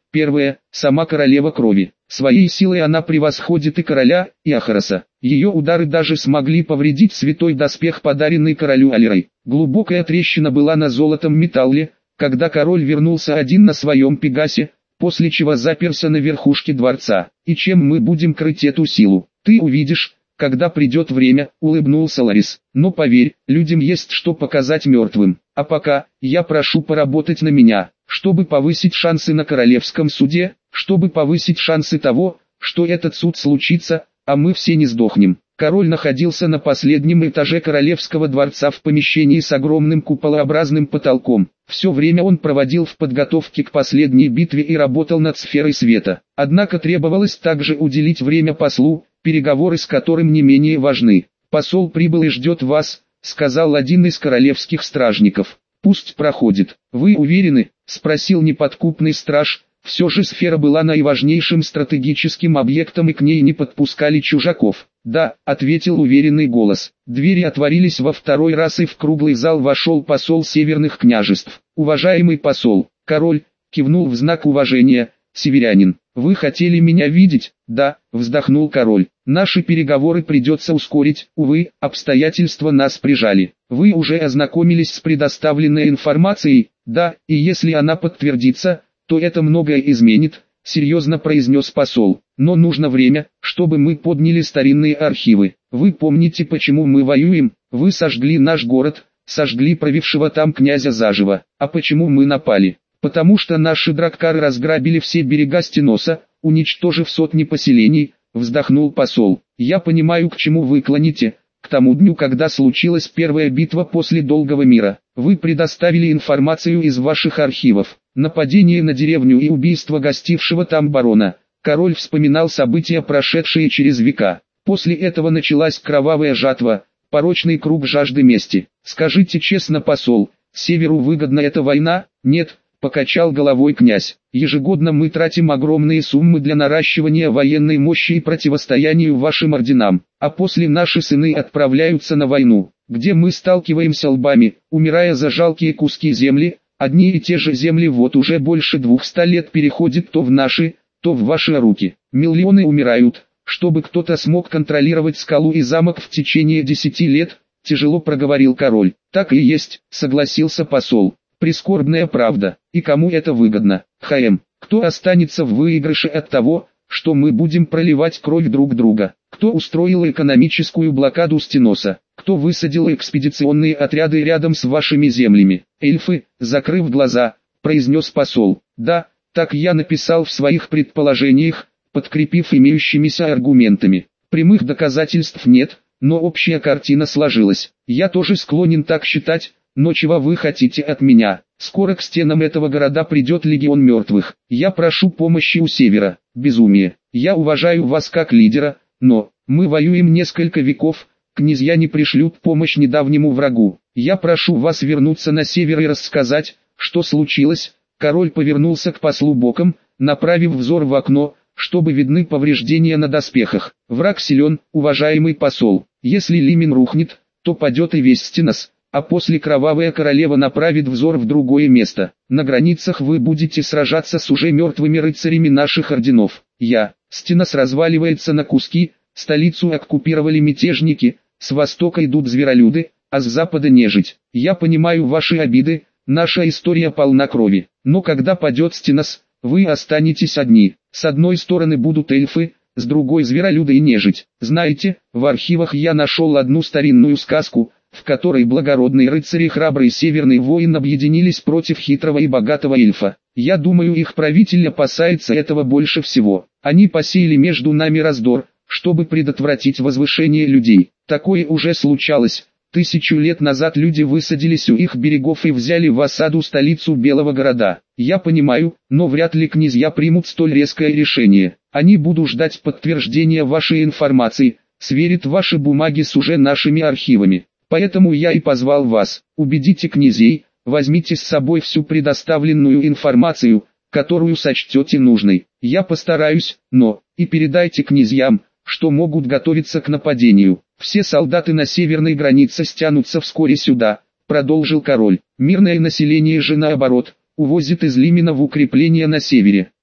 Первое, сама королева крови. Своей силой она превосходит и короля, и Ахороса. Ее удары даже смогли повредить святой доспех, подаренный королю Алирой. Глубокая трещина была на золотом металле, когда король вернулся один на своем Пегасе, после чего заперся на верхушке дворца. И чем мы будем крыть эту силу? Ты увидишь, когда придет время, улыбнулся Ларис. Но поверь, людям есть что показать мертвым. А пока, я прошу поработать на меня, чтобы повысить шансы на королевском суде, чтобы повысить шансы того, что этот суд случится, а мы все не сдохнем. Король находился на последнем этаже королевского дворца в помещении с огромным куполообразным потолком. Все время он проводил в подготовке к последней битве и работал над сферой света. Однако требовалось также уделить время послу, переговоры с которым не менее важны. «Посол прибыл и ждет вас», — сказал один из королевских стражников. «Пусть проходит». «Вы уверены?» — спросил неподкупный страж. Все же сфера была наиважнейшим стратегическим объектом и к ней не подпускали чужаков. «Да», — ответил уверенный голос. Двери отворились во второй раз и в круглый зал вошел посол северных княжеств. «Уважаемый посол», — король кивнул в знак уважения, — «северянин, вы хотели меня видеть?» «Да», — вздохнул король. «Наши переговоры придется ускорить, увы, обстоятельства нас прижали. Вы уже ознакомились с предоставленной информацией?» «Да, и если она подтвердится, то это многое изменит», — серьезно произнес посол. «Но нужно время, чтобы мы подняли старинные архивы. Вы помните, почему мы воюем? Вы сожгли наш город, сожгли правившего там князя заживо. А почему мы напали? Потому что наши драккары разграбили все берега Стеноса, уничтожив сотни поселений», — вздохнул посол. «Я понимаю, к чему вы клоните. К тому дню, когда случилась первая битва после Долгого мира, вы предоставили информацию из ваших архивов. Нападение на деревню и убийство гостившего там барона». Король вспоминал события, прошедшие через века. После этого началась кровавая жатва, порочный круг жажды мести. «Скажите честно, посол, Северу выгодна эта война?» «Нет», — покачал головой князь. «Ежегодно мы тратим огромные суммы для наращивания военной мощи и противостоянию вашим орденам, а после наши сыны отправляются на войну, где мы сталкиваемся лбами, умирая за жалкие куски земли. Одни и те же земли вот уже больше двухсот лет переходят то в наши, то в ваши руки. Миллионы умирают, чтобы кто-то смог контролировать скалу и замок в течение десяти лет», — тяжело проговорил король. «Так и есть», — согласился посол. «Прискорбная правда. И кому это выгодно? ХМ. Кто останется в выигрыше от того, что мы будем проливать кровь друг друга? Кто устроил экономическую блокаду Стеноса? Кто высадил экспедиционные отряды рядом с вашими землями?» «Эльфы», — закрыв глаза, произнес посол. «Да, так я написал в своих предположениях, подкрепив имеющимися аргументами. Прямых доказательств нет, но общая картина сложилась. Я тоже склонен так считать, но чего вы хотите от меня? Скоро к стенам этого города придет легион мертвых. Я прошу помощи у Севера». «Безумие. Я уважаю вас как лидера, но мы воюем несколько веков, князья не пришлют помощь недавнему врагу. Я прошу вас вернуться на север и рассказать, что случилось». Король повернулся к послу боком, направив взор в окно, чтобы видны повреждения на доспехах. «Враг силен, уважаемый посол. Если Лимин рухнет, то падет и весь Стенос, а после кровавая королева направит взор в другое место. На границах вы будете сражаться с уже мертвыми рыцарями наших орденов. Я, Стенос разваливается на куски, столицу оккупировали мятежники, с востока идут зверолюды, а с запада нежить. Я понимаю ваши обиды, наша история полна крови. Но когда падет Стенос, вы останетесь одни. С одной стороны будут эльфы, с другой зверолюды и нежить. Знаете, в архивах я нашел одну старинную сказку, в которой благородные рыцари и храбрый северный воин объединились против хитрого и богатого эльфа. Я думаю, их правитель опасается этого больше всего. Они посеяли между нами раздор, чтобы предотвратить возвышение людей. Такое уже случалось. Тысячу лет назад люди высадились у их берегов и взяли в осаду столицу Белого города. Я понимаю, но вряд ли князья примут столь резкое решение. Они будут ждать подтверждения вашей информации, сверят ваши бумаги с уже нашими архивами. Поэтому я и позвал вас. Убедите князей, возьмите с собой всю предоставленную информацию, которую сочтете нужной. Я постараюсь, но, и передайте князьям, что могут готовиться к нападению. Все солдаты на северной границе стянутся вскоре сюда, продолжил король. Мирное население же наоборот, увозит из Лимина в укрепления на севере.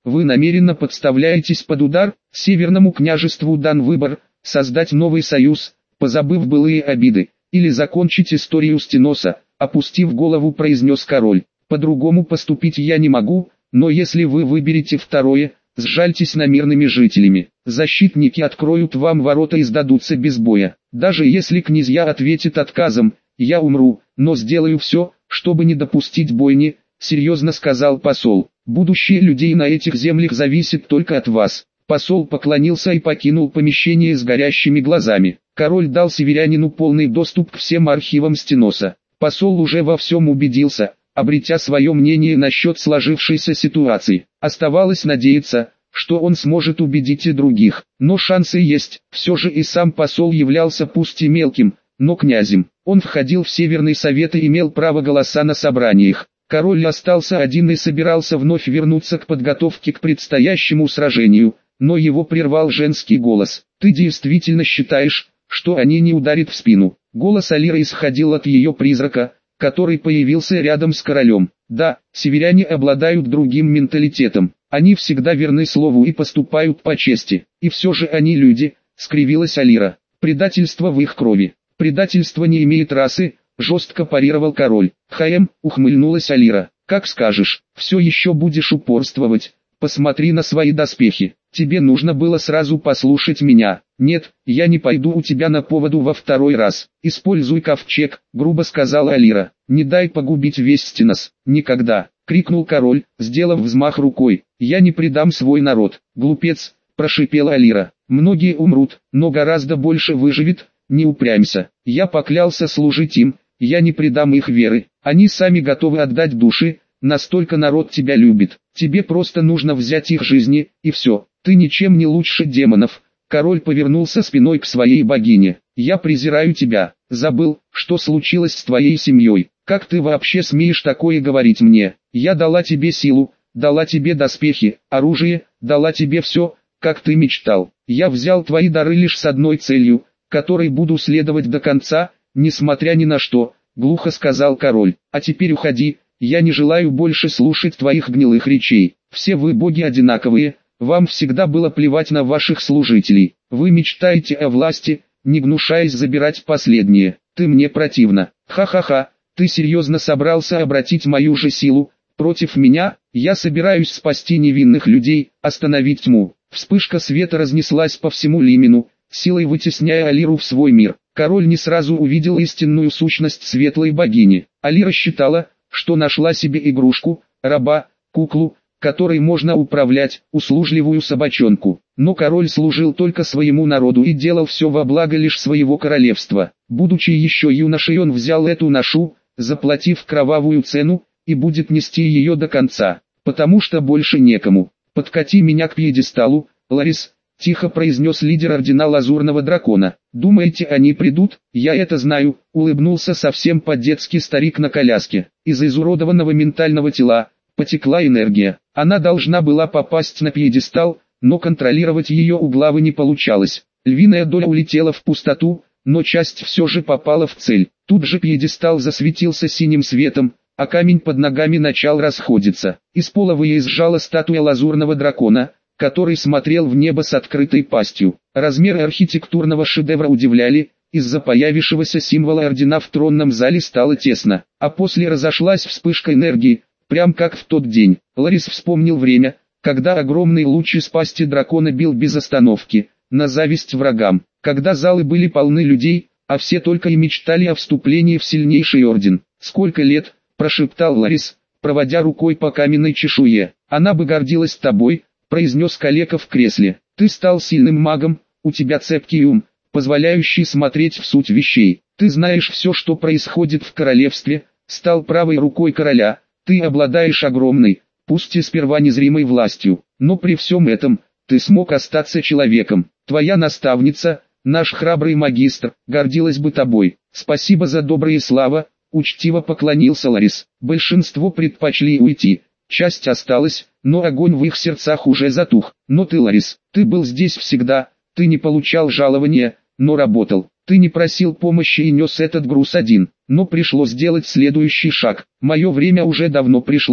Вы намеренно подставляетесь под удар, Северному княжеству дан выбор, создать новый союз, позабыв былые обиды, или закончить историю Стеноса, опустив голову, произнес король. По-другому поступить я не могу, но если вы выберете второе, сжальтесь на мирными жителями. Защитники откроют вам ворота и сдадутся без боя. Даже если князья ответят отказом, я умру, но сделаю все, чтобы не допустить бойни, серьезно сказал посол. Будущее людей на этих землях зависит только от вас. Посол поклонился и покинул помещение с горящими глазами. Король дал северянину полный доступ к всем архивам Стеноса. Посол уже во всем убедился, обретя свое мнение насчет сложившейся ситуации. Оставалось надеяться, что он сможет убедить и других. Но шансы есть. Все же и сам посол являлся пусть и мелким, но князем. Он входил в Северный Совет и имел право голоса на собраниях. Король остался один и собирался вновь вернуться к подготовке к предстоящему сражению, но его прервал женский голос. «Ты действительно считаешь, что они не ударят в спину?» Голос Алиры исходил от ее призрака, который появился рядом с королем. «Да, северяне обладают другим менталитетом. Они всегда верны слову и поступают по чести. И все же они люди», — скривилась Алира. «Предательство в их крови. Предательство не имеет расы», — жестко парировал король. «Хаем», — ухмыльнулась Алира. «Как скажешь, все еще будешь упорствовать. Посмотри на свои доспехи. Тебе нужно было сразу послушать меня. Нет, я не пойду у тебя на поводу во второй раз. Используй ковчег», — грубо сказала Алира. «Не дай погубить весь Стенос. Никогда», — крикнул король, сделав взмах рукой. «Я не предам свой народ». «Глупец», — прошипела Алира. «Многие умрут, но гораздо больше выживет. Не упрямься. Я поклялся служить им. Я не предам их веры. Они сами готовы отдать души. Настолько народ тебя любит. Тебе просто нужно взять их жизни, и все. Ты ничем не лучше демонов». Король повернулся спиной к своей богине. «Я презираю тебя. Забыл, что случилось с твоей семьей. Как ты вообще смеешь такое говорить мне? Я дала тебе силу, дала тебе доспехи, оружие, дала тебе все, как ты мечтал. Я взял твои дары лишь с одной целью, которой буду следовать до конца, несмотря ни на что», — глухо сказал король. «А теперь уходи, я не желаю больше слушать твоих гнилых речей. Все вы боги одинаковые, вам всегда было плевать на ваших служителей. Вы мечтаете о власти, не гнушаясь забирать последнее. Ты мне противна. Ха-ха-ха, ты серьезно собрался обратить мою же силу против меня? Я собираюсь спасти невинных людей, остановить тьму». Вспышка света разнеслась по всему Лимену, силой вытесняя Алиру в свой мир. Король не сразу увидел истинную сущность светлой богини. Алира считала, что нашла себе игрушку, раба, куклу, которой можно управлять, услужливую собачонку. Но король служил только своему народу и делал все во благо лишь своего королевства. Будучи еще юношей, он взял эту ношу, заплатив кровавую цену, и будет нести ее до конца, потому что больше некому. «Подкати меня к пьедесталу, Ларис», — тихо произнес лидер ордена Лазурного Дракона. «Думаете, они придут? Я это знаю», — улыбнулся совсем по-детски старик на коляске. Из изуродованного ментального тела потекла энергия. Она должна была попасть на пьедестал, но контролировать ее у главы не получалось. Львиная доля улетела в пустоту, но часть все же попала в цель. Тут же пьедестал засветился синим светом, а камень под ногами начал расходиться. Из пола выезжала статуя Лазурного Дракона, который смотрел в небо с открытой пастью. Размеры архитектурного шедевра удивляли, из-за появившегося символа ордена в тронном зале стало тесно, а после разошлась вспышка энергии, прям как в тот день. Ларис вспомнил время, когда огромный луч из пасти дракона бил без остановки, на зависть врагам, когда залы были полны людей, а все только и мечтали о вступлении в сильнейший орден. «Сколько лет?» – прошептал Ларис, проводя рукой по каменной чешуе. «Она бы гордилась тобой», – произнес калека в кресле. «Ты стал сильным магом, у тебя цепкий ум, позволяющий смотреть в суть вещей. Ты знаешь все, что происходит в королевстве, стал правой рукой короля, ты обладаешь огромной, пусть и сперва незримой властью, но при всем этом, ты смог остаться человеком. Твоя наставница, наш храбрый магистр, гордилась бы тобой. Спасибо за добрые слова», — учтиво поклонился Ларис. Большинство предпочли уйти, часть осталась, но огонь в их сердцах уже затух. «Но ты, Ларис, ты был здесь всегда, ты не получал жалования, но работал. Ты не просил помощи и нес этот груз один, но пришлось сделать следующий шаг. Мое время уже давно пришло»,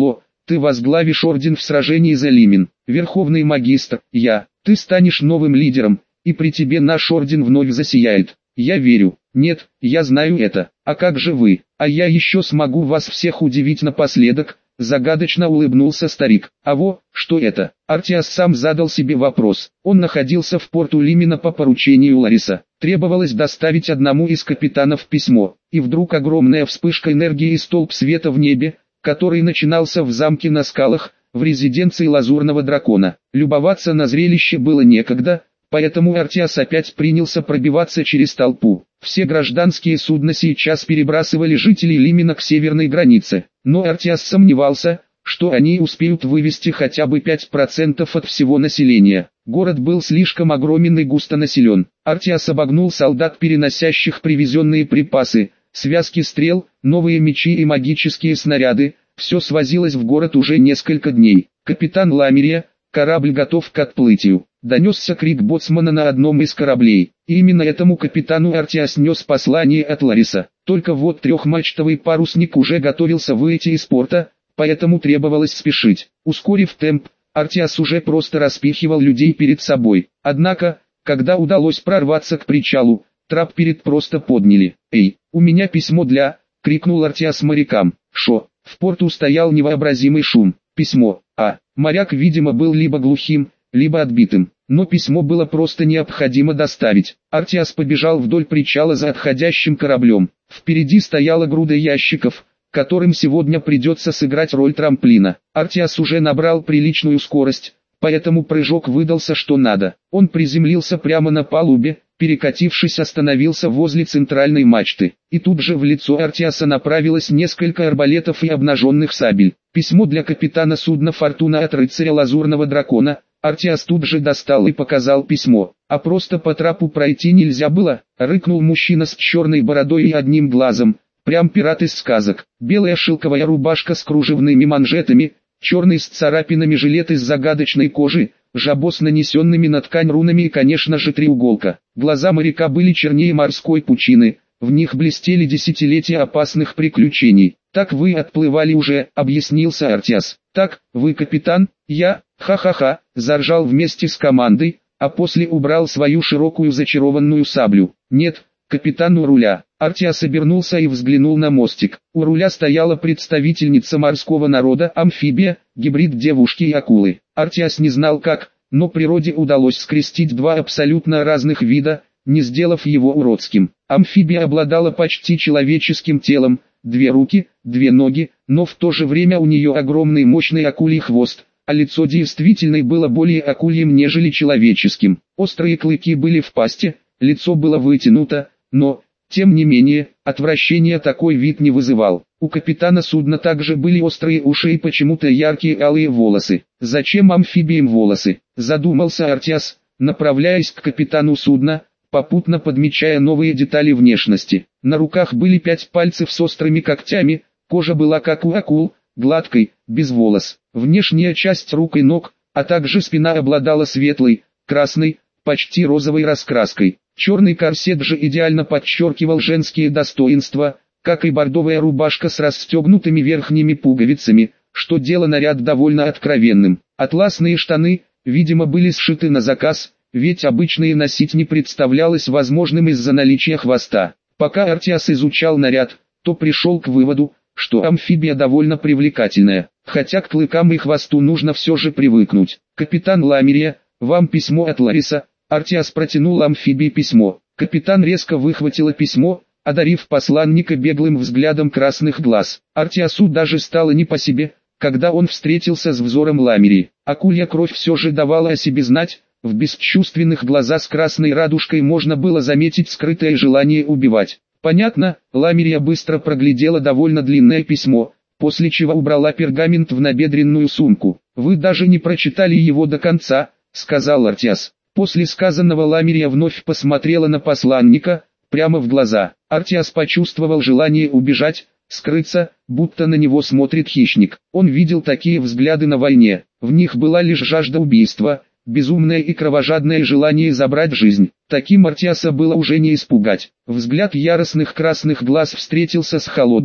Ты возглавишь орден в сражении за Лимен. Верховный магистр, я. Ты станешь новым лидером, и при тебе наш орден вновь засияет. Я верю. Нет, я знаю это. А как же вы? А я еще смогу вас всех удивить напоследок. Загадочно улыбнулся старик. А во, что это? Артиас сам задал себе вопрос. Он находился в порту Лимена по поручению Лариса. Требовалось доставить одному из капитанов письмо. И вдруг огромная вспышка энергии и столб света в небе, который начинался в замке на скалах, в резиденции Лазурного Дракона. Любоваться на зрелище было некогда, поэтому Артиас опять принялся пробиваться через толпу. Все гражданские судна сейчас перебрасывали жителей Лимена к северной границе, но Артиас сомневался, что они успеют вывести хотя бы пять процентов от всего населения. Город был слишком огромен и густо населен. Артиас обогнул солдат, переносящих привезенные припасы, связки стрел, новые мечи и магические снаряды. Все свозилось в город уже несколько дней. «Капитан Ламерия, корабль готов к отплытию», — донесся крик боцмана на одном из кораблей. И именно этому капитану Артиас нес послание от Лариса. Только вот трехмачтовый парусник уже готовился выйти из порта, поэтому требовалось спешить. Ускорив темп, Артиас уже просто распихивал людей перед собой. Однако, когда удалось прорваться к причалу, трап перед просто подняли. «Эй, у меня письмо для...» — крикнул Артиас морякам. «Шо?» В порту стоял невообразимый шум. Письмо. А, моряк, видимо, был либо глухим, либо отбитым. Но письмо было просто необходимо доставить. Артиас побежал вдоль причала за отходящим кораблем. Впереди стояла груда ящиков, которым сегодня придется сыграть роль трамплина. Артиас уже набрал приличную скорость, поэтому прыжок выдался что надо. Он приземлился прямо на палубе, перекатившись, остановился возле центральной мачты. И тут же в лицо Артиаса направилось несколько арбалетов и обнаженных сабель. Письмо для капитана судна «Фортуна» от рыцаря Лазурного Дракона. Артиас тут же достал и показал письмо. А просто по трапу пройти нельзя было, рыкнул мужчина с черной бородой и одним глазом. Прям пират из сказок. Белая шелковая рубашка с кружевными манжетами, черный с царапинами жилет из загадочной кожи, жабо с нанесенными на ткань рунами и, конечно же, треуголка. Глаза моряка были чернее морской пучины, в них блестели десятилетия опасных приключений. «Так вы отплывали уже», — объяснился Артиас. «Так, вы капитан?» «Я, ха-ха-ха», — заржал вместе с командой, а после убрал свою широкую зачарованную саблю. «Нет, капитан у руля». Артиас обернулся и взглянул на мостик. У руля стояла представительница морского народа, амфибия, гибрид девушки и акулы. Артиас не знал как, но природе удалось скрестить два абсолютно разных вида, не сделав его уродским. Амфибия обладала почти человеческим телом, две руки, две ноги, но в то же время у нее огромный мощный акулий хвост, а лицо действительно было более акульем, нежели человеческим. Острые клыки были в пасти, лицо было вытянуто, но, тем не менее, отвращения такой вид не вызывал. У капитана судна также были острые уши и почему-то яркие алые волосы. «Зачем амфибиям волосы?» – задумался Артиас, направляясь к капитану судна, попутно подмечая новые детали внешности. На руках были пять пальцев с острыми когтями, кожа была как у акул, гладкой, без волос. Внешняя часть рук и ног, а также спина обладала светлой, красной, почти розовой раскраской. Черный корсет же идеально подчеркивал женские достоинства, как и бордовая рубашка с расстегнутыми верхними пуговицами, что делало наряд довольно откровенным. Атласные штаны, видимо, были сшиты на заказ, ведь обычные носить не представлялось возможным из-за наличия хвоста. Пока Артиас изучал наряд, то пришел к выводу, что амфибия довольно привлекательная, хотя к клыкам и хвосту нужно все же привыкнуть. «Капитан Ламерия, вам письмо от Лариса». Артиас протянул амфибии письмо. Капитан резко выхватила письмо, одарив посланника беглым взглядом красных глаз. Артиасу даже стало не по себе, когда он встретился с взором Ламерии. Акулья кровь все же давала о себе знать, в бесчувственных глазах с красной радужкой можно было заметить скрытое желание убивать. Понятно, Ламерия быстро проглядела довольно длинное письмо, после чего убрала пергамент в набедренную сумку. «Вы даже не прочитали его до конца», — сказал Артиас. После сказанного Ламерия вновь посмотрела на посланника, прямо в глаза. Артиас почувствовал желание убежать, скрыться, будто на него смотрит хищник. Он видел такие взгляды на войне, в них была лишь жажда убийства, безумное и кровожадное желание забрать жизнь. Таким Артиаса было уже не испугать. Взгляд яростных красных глаз встретился с холодным,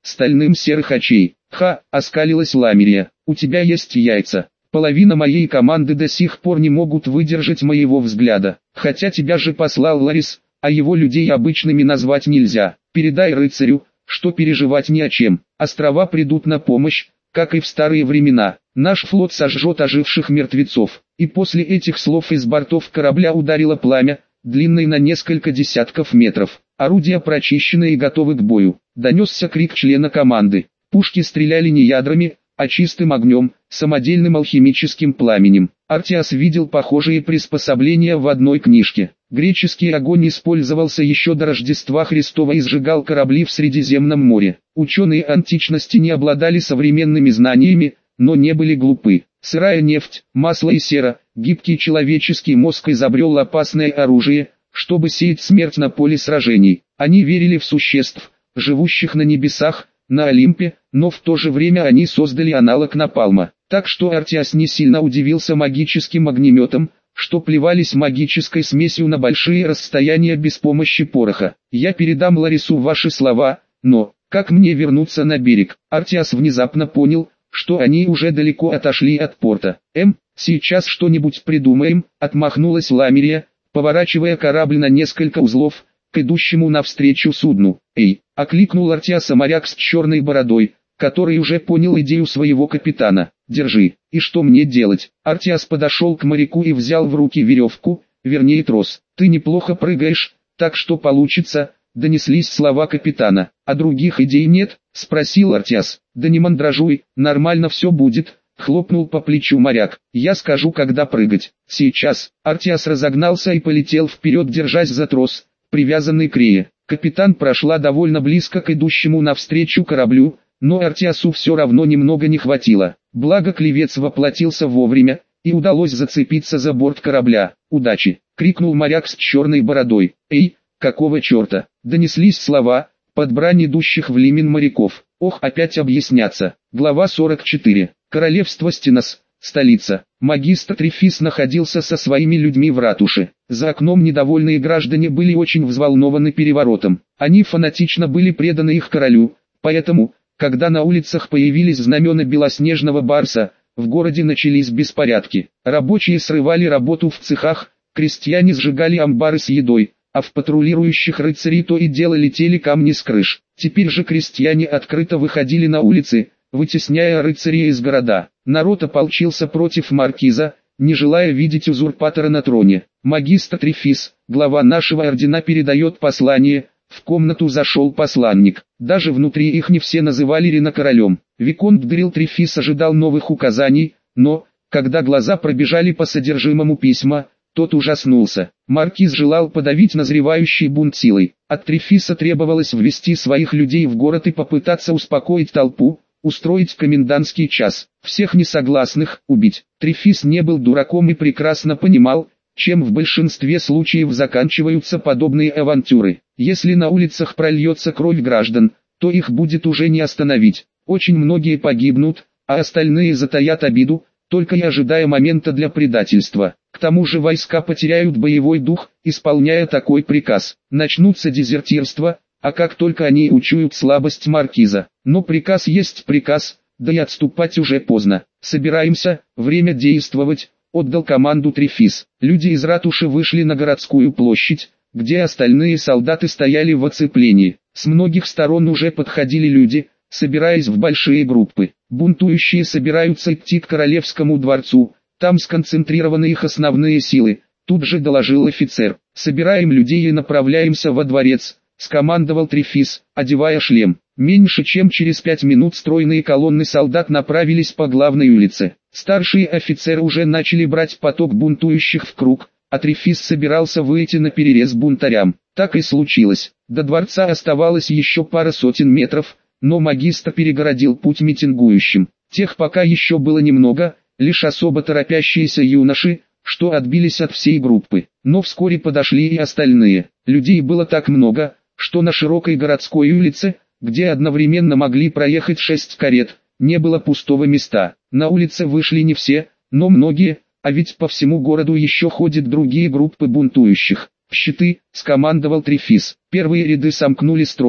стальным серых очей. «Ха!» — оскалилась Ламерия. «У тебя есть яйца. Половина моей команды до сих пор не могут выдержать моего взгляда. Хотя тебя же послал Ларис, а его людей обычными назвать нельзя. Передай рыцарю, что переживать ни о чем. Острова придут на помощь, как и в старые времена. Наш флот сожжет оживших мертвецов». И после этих слов из бортов корабля ударило пламя, длинное на несколько десятков метров. Орудия прочищены и готовы к бою. Донесся крик члена команды. Пушки стреляли не ядрами, а чистым огнем, самодельным алхимическим пламенем. Артиас видел похожие приспособления в одной книжке. Греческий огонь использовался еще до Рождества Христова и сжигал корабли в Средиземном море. Ученые античности не обладали современными знаниями, но не были глупы. Сырая нефть, масло и сера, гибкий человеческий мозг изобрел опасное оружие, чтобы сеять смерть на поле сражений. Они верили в существ, живущих на небесах, на Олимпе, но в то же время они создали аналог напалма. Так что Артиас не сильно удивился магическим огнеметам, что плевались магической смесью на большие расстояния без помощи пороха. «Я передам Ларису ваши слова, но, как мне вернуться на берег?» Артиас внезапно понял, что они уже далеко отошли от порта. «Эм, сейчас что-нибудь придумаем», — отмахнулась Ламерия, поворачивая корабль на несколько узлов, к идущему навстречу судну. «Эй!» — окликнул Артиаса моряк с черной бородой, который уже понял идею своего капитана. «Держи, и что мне делать?» Артиас подошел к моряку и взял в руки веревку, вернее трос. «Ты неплохо прыгаешь, так что получится», — донеслись слова капитана. «А других идей нет?» — спросил Артиас. «Да не мандражуй, нормально все будет», — хлопнул по плечу моряк. «Я скажу, когда прыгать». «Сейчас». Артиас разогнался и полетел вперед, держась за трос, привязанный к рее. Капитан прошла довольно близко к идущему навстречу кораблю, но Артиасу все равно немного не хватило. Благо клевец воплотился вовремя, и удалось зацепиться за борт корабля. «Удачи!» — крикнул моряк с черной бородой. «Эй, какого черта?» — донеслись слова, под брань идущих в лимен моряков. «Ох, опять объясняться». Глава сорок четыре. Королевство Стенос, столица. Магистр Трифис находился со своими людьми в ратуше. За окном недовольные граждане были очень взволнованы переворотом. Они фанатично были преданы их королю, поэтому, когда на улицах появились знамена белоснежного барса, в городе начались беспорядки. Рабочие срывали работу в цехах, крестьяне сжигали амбары с едой, а в патрулирующих рыцарей то и дело летели камни с крыш. Теперь же крестьяне открыто выходили на улицы, вытесняя рыцарей из города. Народ ополчился против маркиза, не желая видеть узурпатора на троне. Магистр Трифис, глава нашего ордена, передает послание. В комнату зашел посланник. Даже внутри их не все называли Рина королем. Виконт Дрил Трифис ожидал новых указаний, но, когда глаза пробежали по содержимому письма, тот ужаснулся. Маркиз желал подавить назревающий бунт силой. От Трифиса требовалось ввести своих людей в город и попытаться успокоить толпу, устроить комендантский час, всех несогласных убить. Трифис не был дураком и прекрасно понимал, чем в большинстве случаев заканчиваются подобные авантюры. Если на улицах прольется кровь граждан, то их будет уже не остановить. Очень многие погибнут, а остальные затаят обиду, только и ожидая момента для предательства. К тому же войска потеряют боевой дух, исполняя такой приказ. Начнутся дезертирства, а как только они учуют слабость маркиза. Но приказ есть приказ, да и отступать уже поздно. «Собираемся, время действовать», — отдал команду Трифис. Люди из ратуши вышли на городскую площадь, где остальные солдаты стояли в оцеплении. С многих сторон уже подходили люди, собираясь в большие группы. Бунтующие собираются идти к королевскому дворцу, там сконцентрированы их основные силы, тут же доложил офицер. «Собираем людей и направляемся во дворец», — скомандовал Трифис, одевая шлем. Меньше чем через пять минут стройные колонны солдат направились по главной улице. Старшие офицеры уже начали брать поток бунтующих в круг, а Трифис собирался выйти на перерез бунтарям. Так и случилось. До дворца оставалось еще пара сотен метров, но магистр перегородил путь митингующим. Тех пока еще было немного, лишь особо торопящиеся юноши, что отбились от всей группы. Но вскоре подошли и остальные. Людей было так много, что на широкой городской улице, где одновременно могли проехать шесть карет, не было пустого места. На улице вышли не все, но многие, а ведь по всему городу еще ходят другие группы бунтующих. «В щиты», — скомандовал Трифис. Первые ряды сомкнули строй,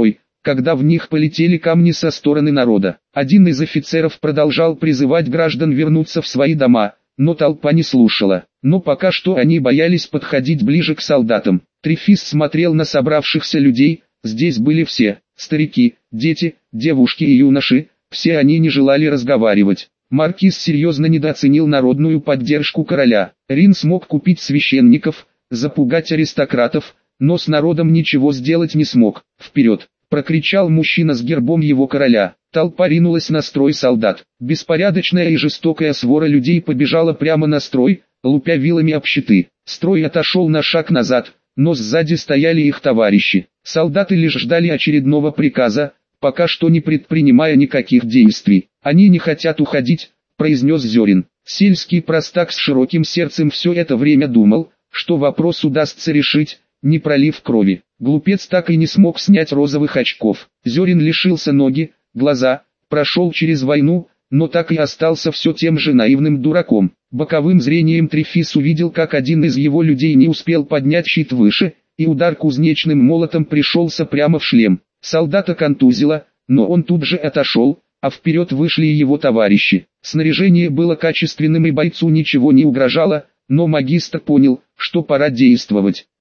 когда в них полетели камни со стороны народа. Один из офицеров продолжал призывать граждан вернуться в свои дома, но толпа не слушала. Но пока что они боялись подходить ближе к солдатам. Трефис смотрел на собравшихся людей, здесь были все, старики, дети, девушки и юноши, все они не желали разговаривать. Маркиз серьезно недооценил народную поддержку короля. Рин смог купить священников, запугать аристократов, но с народом ничего сделать не смог. «Вперед!» — прокричал мужчина с гербом его короля. Толпа ринулась на строй солдат. Беспорядочная и жестокая свора людей побежала прямо на строй, лупя вилами об щиты. Строй отошел на шаг назад, но сзади стояли их товарищи. Солдаты лишь ждали очередного приказа, пока что не предпринимая никаких действий. «Они не хотят уходить», — произнес Зерин. Сельский простак с широким сердцем все это время думал, что вопрос удастся решить, не пролив крови. Глупец так и не смог снять розовых очков. Зерин лишился ноги, глаза, прошел через войну, но так и остался все тем же наивным дураком. Боковым зрением Трефис увидел, как один из его людей не успел поднять щит выше, и удар кузнечным молотом пришелся прямо в шлем. Солдата контузило, но он тут же отошел, а вперед вышли и его товарищи. Снаряжение было качественным и бойцу ничего не угрожало, но магистр понял, что пора действовать.